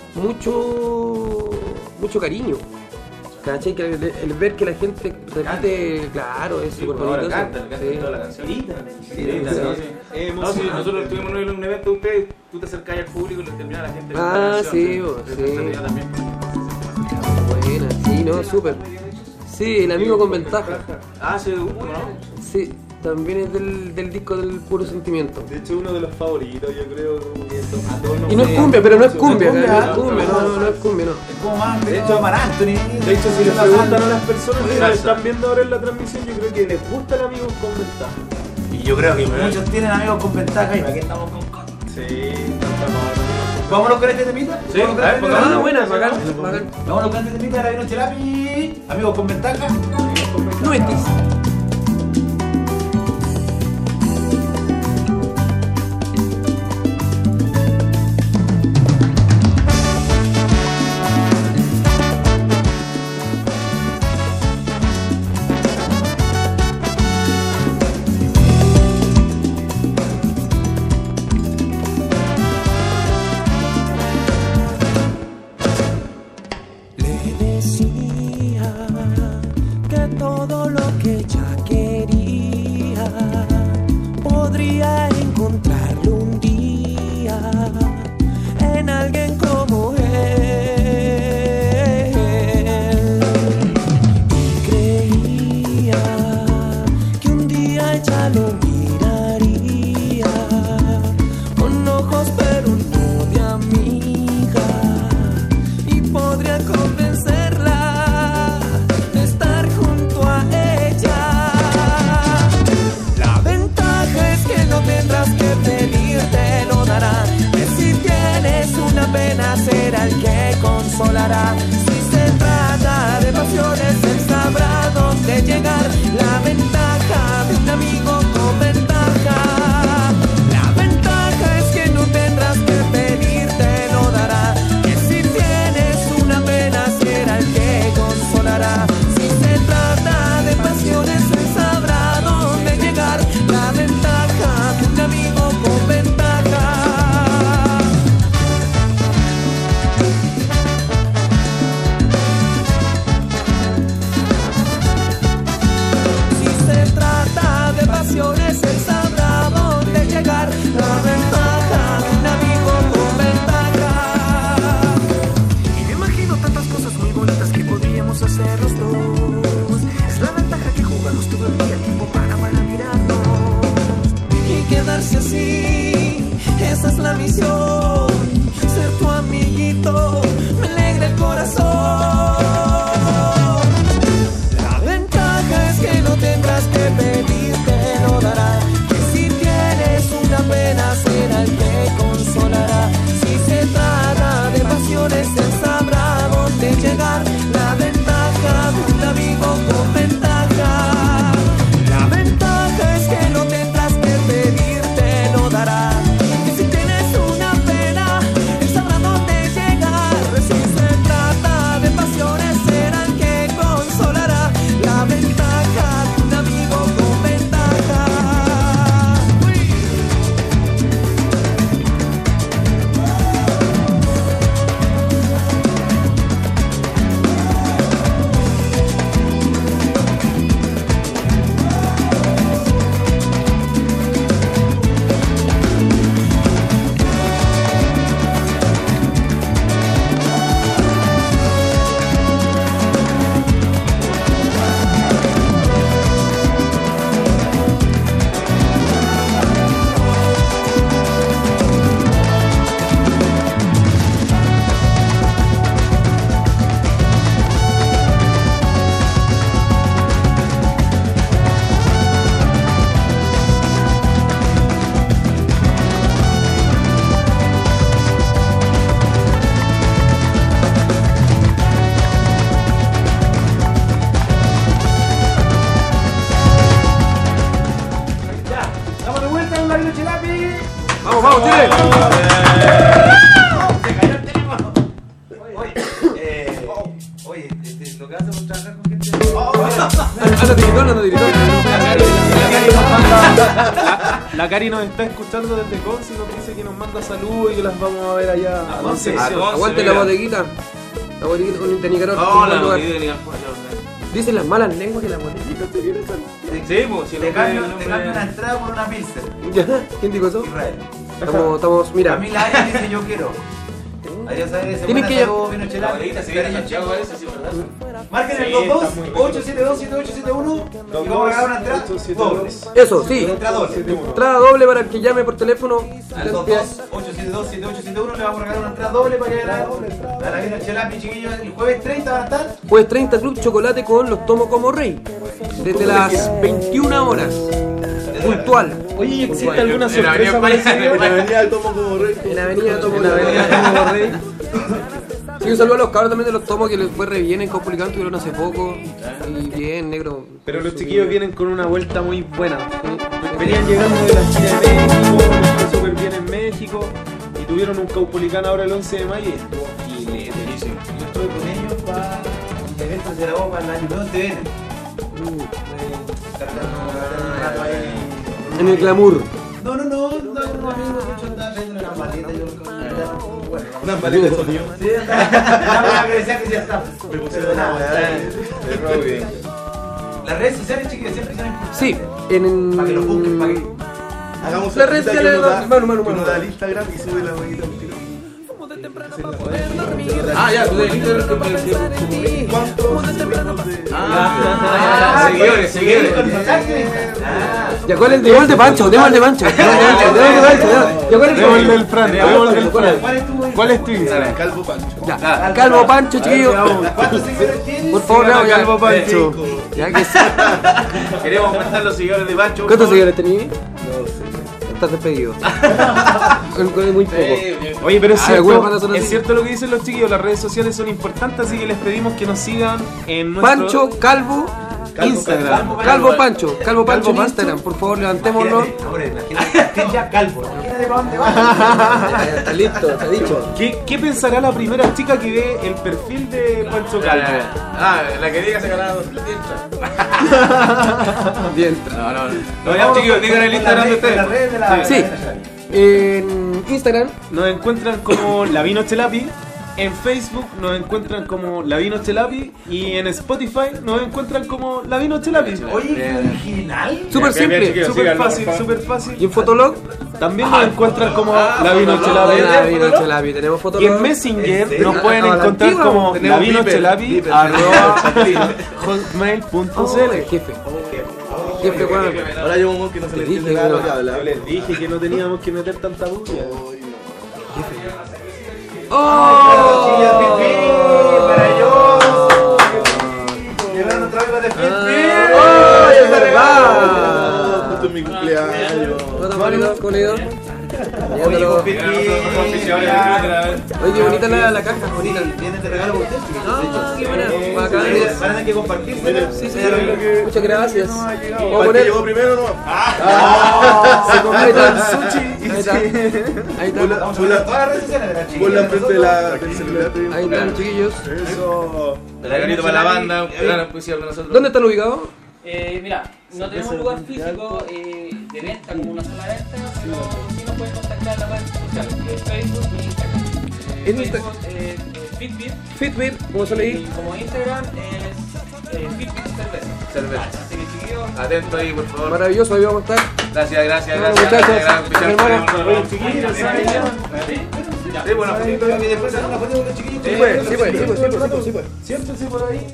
mucho cariño. ¿Cachai? Que el ver que la gente repite, claro, es súper bonito. Toda la canción. Nosotros estuvimos en un evento de ustedes, tú te acercás al público y le terminás a la gente. Buena, sí, no, súper. Sí, el amigo con ventaja. Sí, ¿no? Sí. También es del disco del Puro Sentimiento. De hecho, uno de los favoritos, yo creo. Y no es cumbia, pero no es cumbia. No es cumbia, no. Es como más, de hecho, Mar Anthony. De hecho, si le preguntan a las personas que nos están viendo ahora en la transmisión, yo creo que les gusta el amigo con ventaja. Y yo creo que muchos tienen amigos con ventaja, y aquí estamos con cosas. Sí, ¿vámonos con este temita? Sí, buena, bacán. Vámonos con este temita de la Vino Chelapi, amigos con ventaja. Nuetis. alguien como él. Y creía que un día ella lo miraría con ojos pero no de amiga, y podría convencerla de estar junto a ella. La ventaja es que no tendrás que pedir, te lo dará. Que si tienes una pena será el que consolará. Si se trata de pasiones él sabrá dónde llegar. La ventaja de un amigo con ventaja. La ventaja es que no tendrás que pedir, te lo dará. Que si tienes una pena será el que consolará. Si se trata de pasiones él sabrá dónde llegar. La ventaja de un amigo con ventaja. Si se trata de pasiones él sabrá dónde llegar. La ventaja de un amigo con ventaja. Y me imagino tantas cosas muy bonitas que podríamos hacer los dos. Es la ventaja que jugamos todo el día, tiempo para mirarnos y quedarse así. Esa es la misión, ser tu amiguito, me alegra el corazón. La ventaja es que no tendrás que pedir, te lo dará. Que si tienes una pena será el que consolará. Si se trata de pasiones él sabrá dónde llegar. La ventaja de un amigo con ventaja. La ventaja es que no tendrás que pedir, te lo dará. Que si tienes una pena él sabrá dónde llegar. Si se trata de pasiones será el que consolará. La ventaja de un amigo con ventaja. Estamos de vuelta en la Vino Chelapi. Vamos, vamos, Chile. Se cayó el teléfono. Oye, lo que hacemos es trabajar con gente. Anda tiritón. La Cari nos está escuchando desde Conce y nos dice que nos manda saludos y que las vamos a ver allá. Aguante la bodeguita. La bodeguita con el Nicaragua. No, la bodeguita de Nicaragua. Dicen las malas lenguas que la bodeguita te viene tan. Sí, pues, si Te cambio una entrada por una pilsen. ¿Quién dijo eso? Israel. Estamos, mira. Camila Arias dice yo quiero. Arias sabe, Tienen que Vino Chelapi. Ahorita se viene a Santiago, parece, sí, ¿verdad? Marquen el 22-872-7871 y vamos a regalar una entrada doble. Eso, sí. Entrada doble. Entrada doble para el que llame por teléfono. Al 22-872-7871 le vamos a regalar una entrada doble para que a la Vino Chelapi, chiquillos. El jueves 30 van a estar. Jueves 30 Club Chocolate con los Tomo como Rey. Desde las 21 horas. Puntual. Oye, ¿existe alguna sorpresa para ese día? En la avenida del Tomo como Rey. En la avenida Tomo como Rey. Sí, un saludo a los cabros también de los Tomos que les fue re bien en Caupolicán, tuvieron hace poco. Y bien, negro. Pero los chiquillos vienen con una vuelta muy buena. Venían llegando de la Chile de México, les fue súper bien en México. Y tuvieron un Caupolicán ahora el 11 de mayo y estuvo filete. Yo estuve con ellos para eventos de la bomba en el año nuevo, te vienen. En el glamour. No, una maleta, Una maleta de sonido. Sí, una que decía que ya está. Me pusieron una maleta. Las redes sociales, chiquillos, siempre son importantes. Sí, en. Para que lo busquen, para que. Hagamos la red que sociales uno da mano. al Instagram y sube la huevita al tiro. Ah, ya, tú seguidores. Ya, ¿cuál es el de Pancho? Demos el de Pancho. ¿Cuál es tu Instagram? Calvo Pancho. Ya, Calvo Pancho, chiquillo. ¿Cuántos seguidores tienes? Por favor, Calvo Pancho. Ya que sí. Queremos aumentar los seguidores de Pancho. ¿Cuántos seguidores tenías? Estás despedido. Muy poco. Oye, pero es cierto lo que dicen los chiquillos, las redes sociales son importantes, así que les pedimos que nos sigan en nuestro Pancho Calvo Instagram. Calvo Pancho en Instagram, por favor, levantémoslo. Calvo. Está listo, está dicho. ¿Qué pensará la primera chica que ve el perfil de Pancho Calvo? La que diga se ganará 2 Dientra. No, ya chiquillos, digan el Instagram de ustedes. Sí. En Instagram nos encuentran como Lavino Chelapi. En Facebook nos encuentran como Lavino Chelapi. Y en Spotify nos encuentran como Lavino Chelapi. Oye, qué original. Súper simple, súper fácil. Y en Fotolog también nos encuentran como Lavino Chelapi. Lavino Chelapi, tenemos Fotolog. Y en Messenger nos pueden encontrar como Lavino Chelapi @hotmail.cl. Jefe, bueno. Ahora yo un que no se le entiende nada lo que habla. Yo les dije que no teníamos que meter tanta bulla. ¡Oh! ¡Para ellos! Llegaron otra vez de frente. ¡Oh! ¡Es verdad! Justo en mi cumpleaños. ¿Cómo le dio? Oye, qué bonita la caja, bonita. Viene de regalo por usted. Ah, qué buena. Bacán. Van a tener que compartir. Sí, muchas gracias. ¿Vamos a poner? ¿Llegó primero o no? Ahí está. Ahí está. Por la frente del celular. Ahí están, chiquillos. Eso. Regalito para la banda, gran especial para nosotros. ¿Dónde están ubicados? Mira, no tenemos un lugar físico de venta como una sola venta, pero sí nos pueden contactar en la red social, Facebook y Instagram. En Instagram. Fitbit, ¿cómo se leí? Como Instagram es Fitbit Cerveza. Así que chiquillos, atento ahí, por favor. Maravilloso, ahí vamos a estar. Gracias. Muchachos, Chiquillos. Sí, bueno, y después hacer una foto con los chiquillos. Sí, pues. Siempre sí por ahí.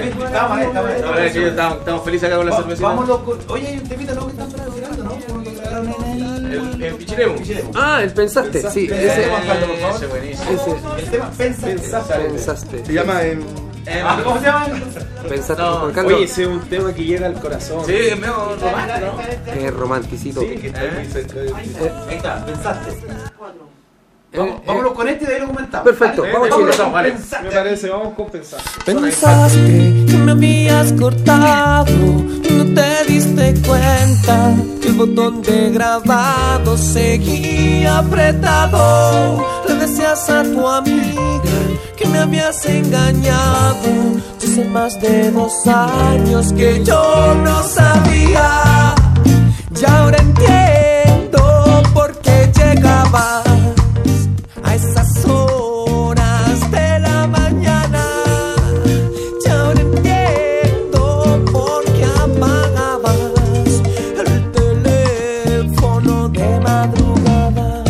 Estamos felices acá con la cervecita. Vámonos con. Oye, hay un temita nuevo que están grabando, ¿no? Como que grabaron en el Pichiremo. Ah, el Pensaste, sí. Ese buenísimo. El tema Pensaste. Se llama ¿cómo se llama? Pensaste, No, Juan Carlos. Oye, ese es un tema que llega al corazón. Sí, es medio romántico, ¿no? Es romanticito. Ahí está, pensaste. Vámonos con este y de ahí lo comentamos. Perfecto, vamos Chile. Me parece, vamos con pensar. Pensaste que me habías cortado y no te diste cuenta que el botón de grabado seguía apretado. Le decías a tu amiga que me habías engañado. Hace más de 2 años que yo no sabía. Y ahora entiendo por qué llegabas a esas horas de la mañana. Y ahora entiendo por qué apagabas el teléfono de madrugada.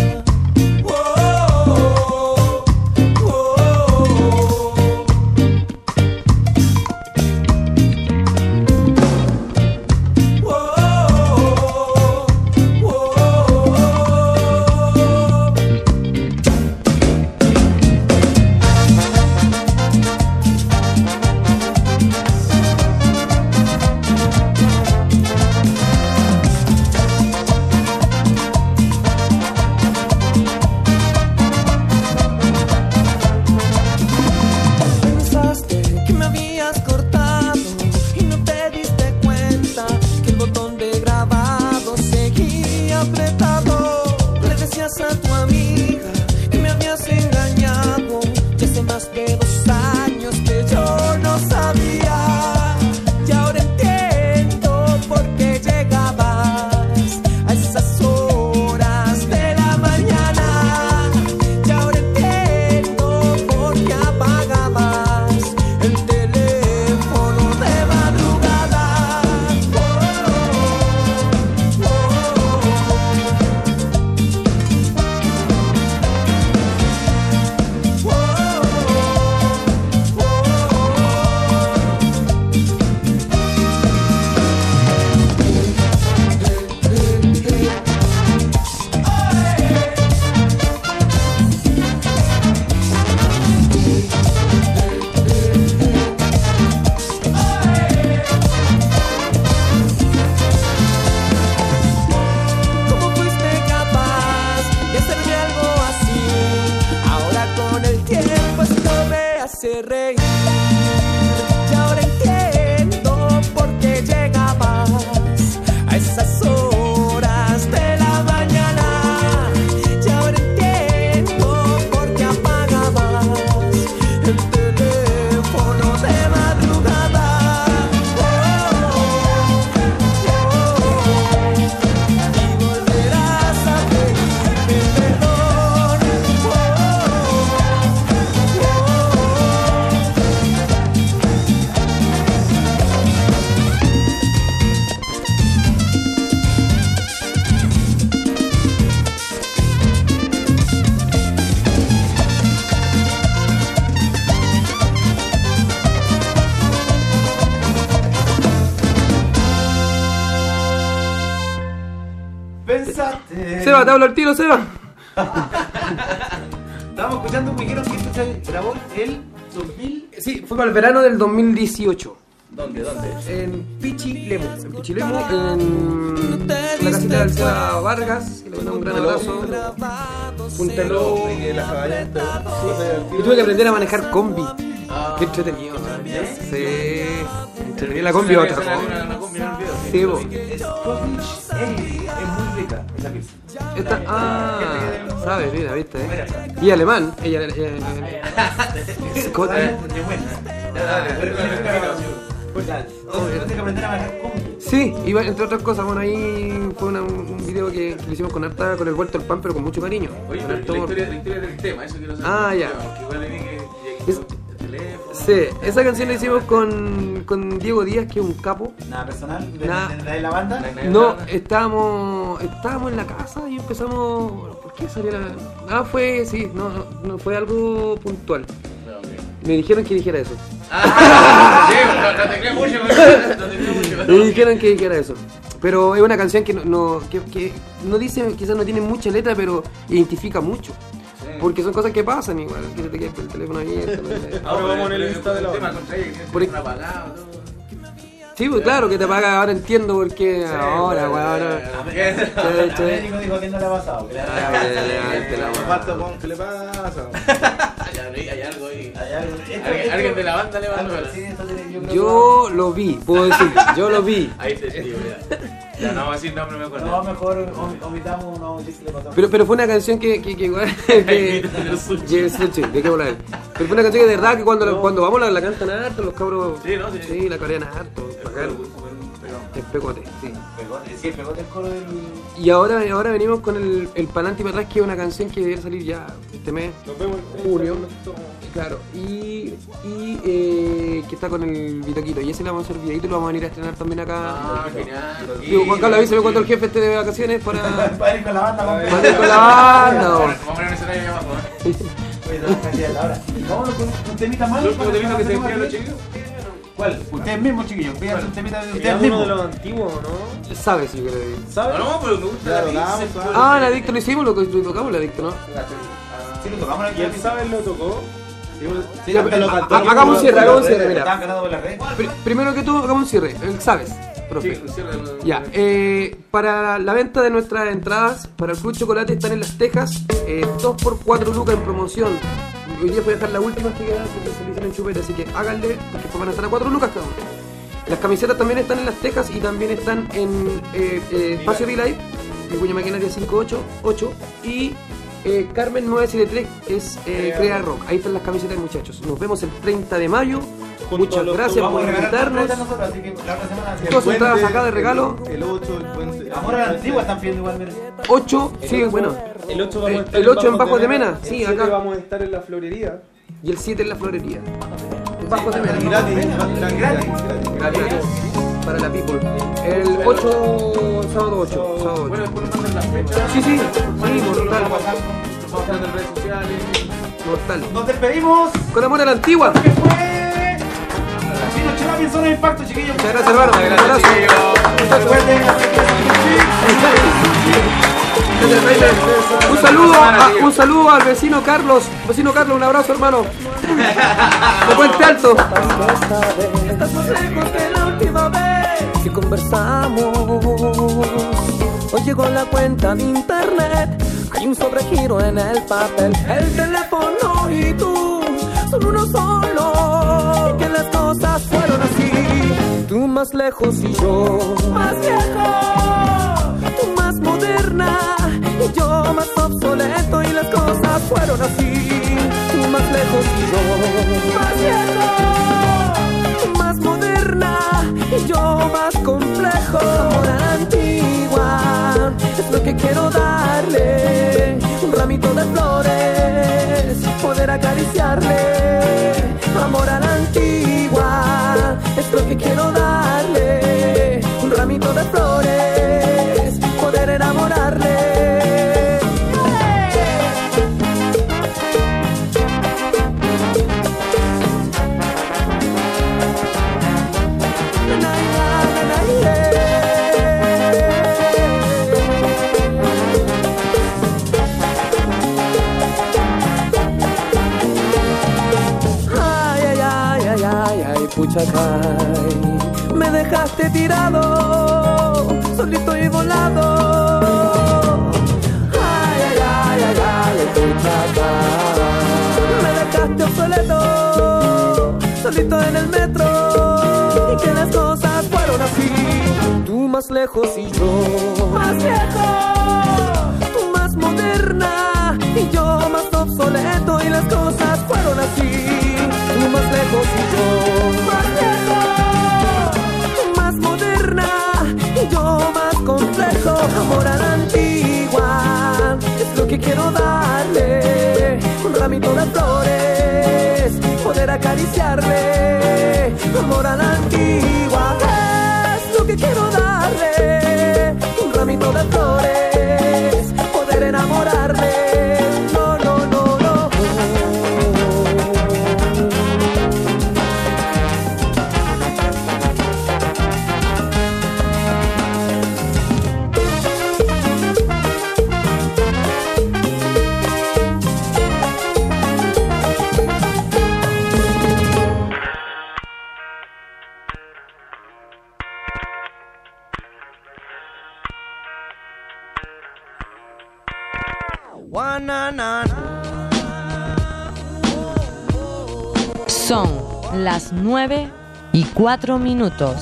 Pensaste que me habías cortado y no te diste cuenta que el botón de grabado seguía apretado. Le decías a tu amiga que me habías engañado. Y hace más de 2 años que yo no sabía. Y ahora entiendo por qué llegabas a esas horas de la mañana. Y ahora entiendo por qué apagabas el teléfono de madrugada. hace reír. Y ahora entiendo por qué llegabas a esas horas de la mañana. Y ahora entiendo por qué apagabas el teléfono de madrugada. Y volverás a pedirme perdón. Pensaste. Seba, te hablo al tiro, Seba. Estábamos escuchando, me dijeron que esto se grabó el 2000. Sí, fue para el verano del 2018. ¿Dónde? En Pichilemu, en la casita del Seba Vargas, que le mando un gran abrazo. Puntelo. Y tuve que aprender a manejar combi. Qué entretenido, ¿no? Sí. Entretenía la combi a otra cosa. Sí, bo. Es muy rica esa pizza. Sabes, mira, viste, Y alemán, ella. Scott. Sí, iba, entre otras cosas, bueno, ahí fue un video que le hicimos con el vuelto al pan, pero con mucho cariño. Oye, la historia del tema, eso quiero saber. Ah, ya. Igual le vi que sí, esa canción la hicimos con Diego Díaz, que es un capo. ¿Nada personal? ¿De la banda? No, estábamos en la casa y empezamos. ¿Por qué salió la.? Fue, sí, no fue algo puntual. Me dijeron que dijera eso. No te creo mucho. Me dijeron que dijera eso. Pero es una canción que no dice, quizás no tiene mucha letra, pero identifica mucho. Porque son cosas que pasan igual, que se te quede el teléfono abierto. Ahora vamos en el Insta de la banda. Sí, pues claro, que te paga, ahora entiendo por qué ahora, weón. El médico dijo que no le ha pasado. ¿Qué le pasa? Hay algo ahí. Alguien de la banda le va a pasar. Yo lo vi, puedo decir, yo lo vi. Ahí te digo, ya no vamos a decir nombre, me acuerdo. No, mejor omitamos una noticia que le pasó. Pero fue una canción que igual. ¿De qué hablar? Pero fue una canción que de verdad que cuando vamos la cantan harto, los cabros. Sí, ¿no? Sí, la corean harto. Es pegote, sí. Sí, pegote el coro del. Y ahora venimos con el Palanti para atrás, que es una canción que debería salir ya este mes. Nos vemos en junio. Claro, y que está con el Vitoquito. Y ese le vamos a hacer videito y lo vamos a venir a estrenar también acá. Genial. Digo, Juan Carlos, avísame cuando el jefe esté de vacaciones para ir con la banda. Para ir con la banda. Vamos a poner un escenario allá abajo. Vamos con un temita más. ¿Un temita que se enfrían los chiquillos? ¿Cuál? Ustedes mismos, chiquillos. Pidan un temita de ustedes uno mismos. de los antiguos, ¿no? ¿Sabes si yo le digo? ¿Sabes? No, pero me gusta el Adicto lo hicimos, lo tocamos el Adicto, ¿no? Sí, lo tocamos aquí. ¿Y el Sabes lo tocó? Sí, hagamos un cierre, mira. Mira. Primero que todo, hagamos un cierre. ¿Sabes, profe? Ya, para la venta de nuestras entradas para el Club Chocolate están en Las Tejas, 2x4 lucas en promoción. Hoy día voy a dejar la última que queda porque se le hicieron chupete, así que háganle, porque van a estar a 4 lucas cada uno. Las camisetas también están en Las Tejas y también están en Espacio Relive, en Cuña Maquinaria 588 y Carmen 973 es Crea Rock. Ahí están las camisetas, muchachos. Nos vemos el 30 de mayo. Muchas gracias por invitarnos. Todas entradas acá de regalo. El 8, el puente. Amor a la antigua están pidiendo igual, mira. 8, sí, bueno. El 8 vamos a estar el 8 en Bajo de Mena, sí, acá. acá. Vamos a estar en la florería. Y el 7 en la florería. Bajo de Mena. Gratis. Para la people. El 8, sábado 8. Bueno, después nos mandan las fechas. Sí, mortal. Nos en redes sociales. Mortal. Nos despedimos. Con amor a la antigua. ¿Qué fue? Latino Chela en Zona de Impacto, chiquillos. Muchas gracias, hermano. Un saludo al vecino Carlos. Vecino Carlos, un abrazo, hermano. De Puente Alto. Estás más lejos que la última vez que conversamos. Hoy llegó la cuenta de internet. Hay un sobregiro en el papel. El teléfono y tú son uno solo, y que las cosas fueron así. Tú más lejos y yo más viejo, tú más moderna y yo más obsoleto, y las cosas fueron así. Tú más lejos y yo más viejo, tú más moderna y yo más complejo. Amor a la antigua es lo que quiero darle, un ramito de flores, poder acariciarle. Amor a la antigua es lo que quiero darle, un ramito de flores, poder enamorarle. Puchacay, me dejaste tirado, solito y volado. Ay, ay, ay, ay, ay, Puchacay, me dejaste obsoleto, solito en el metro, y que las cosas fueron así. Tú más lejos y yo más viejo, tú más moderna y yo más obsoleto, y las cosas fueron así. Tú más lejos y yo más viejo, tú más moderna y yo más complejo. Amor a la antigua es lo que quiero darle, un ramito de flores, poder acariciarle. Amor a la antigua es lo que quiero darle, un ramito de flores, poder enamorarle. No, no, no, no. Son las 9:04.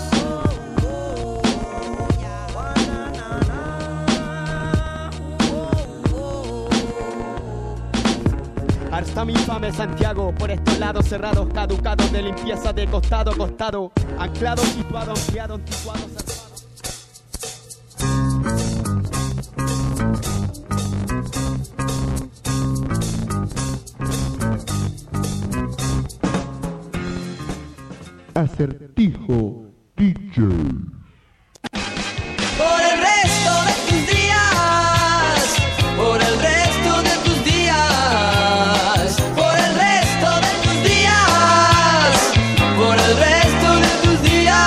Hasta mi infame Santiago, por estos lados cerrados, caducados de limpieza de costado a costado, anclado, situado, ampliado, anticuado, Acertijo DJ. Por el resto de tus días, por el resto de tus días, por el resto de tus días, por el resto de tus días.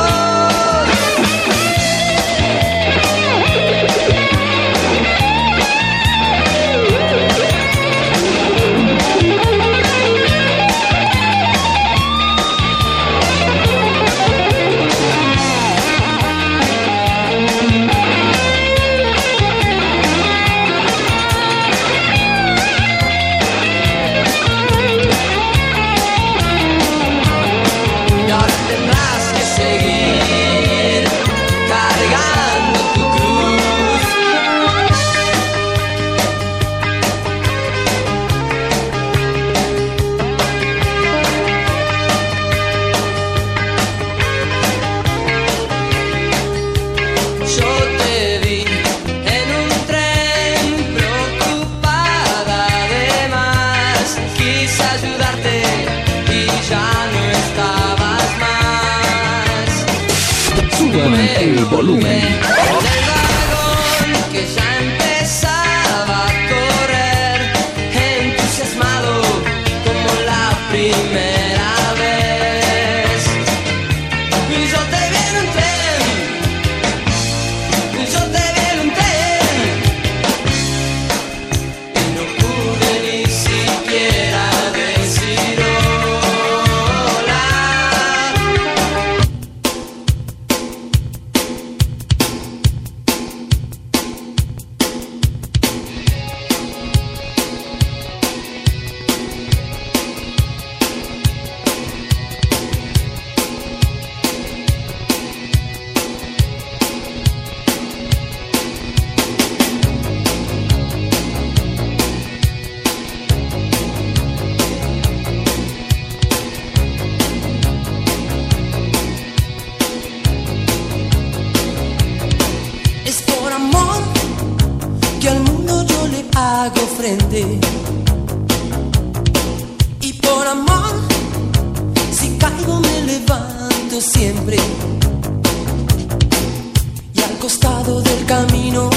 El volumen. Que ya empezaba a correr, entusiasmado como la primera vez. Y yo te vi en un tren, yo te vi en un tren, y no pude ni siquiera decir hola. hago frente. Y por amor, si caigo me levanto siempre. Y al costado del camino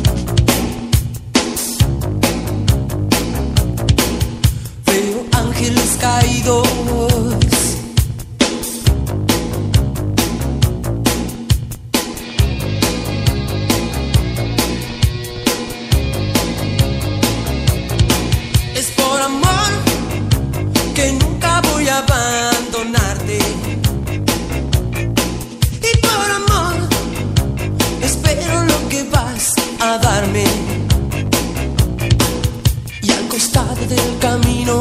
veo ángeles caídos. Es por amor que nunca voy a abandonarte. Y por amor espero lo que vas a darme. Y al costado del camino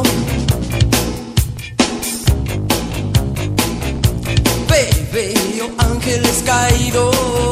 veo ángeles caídos.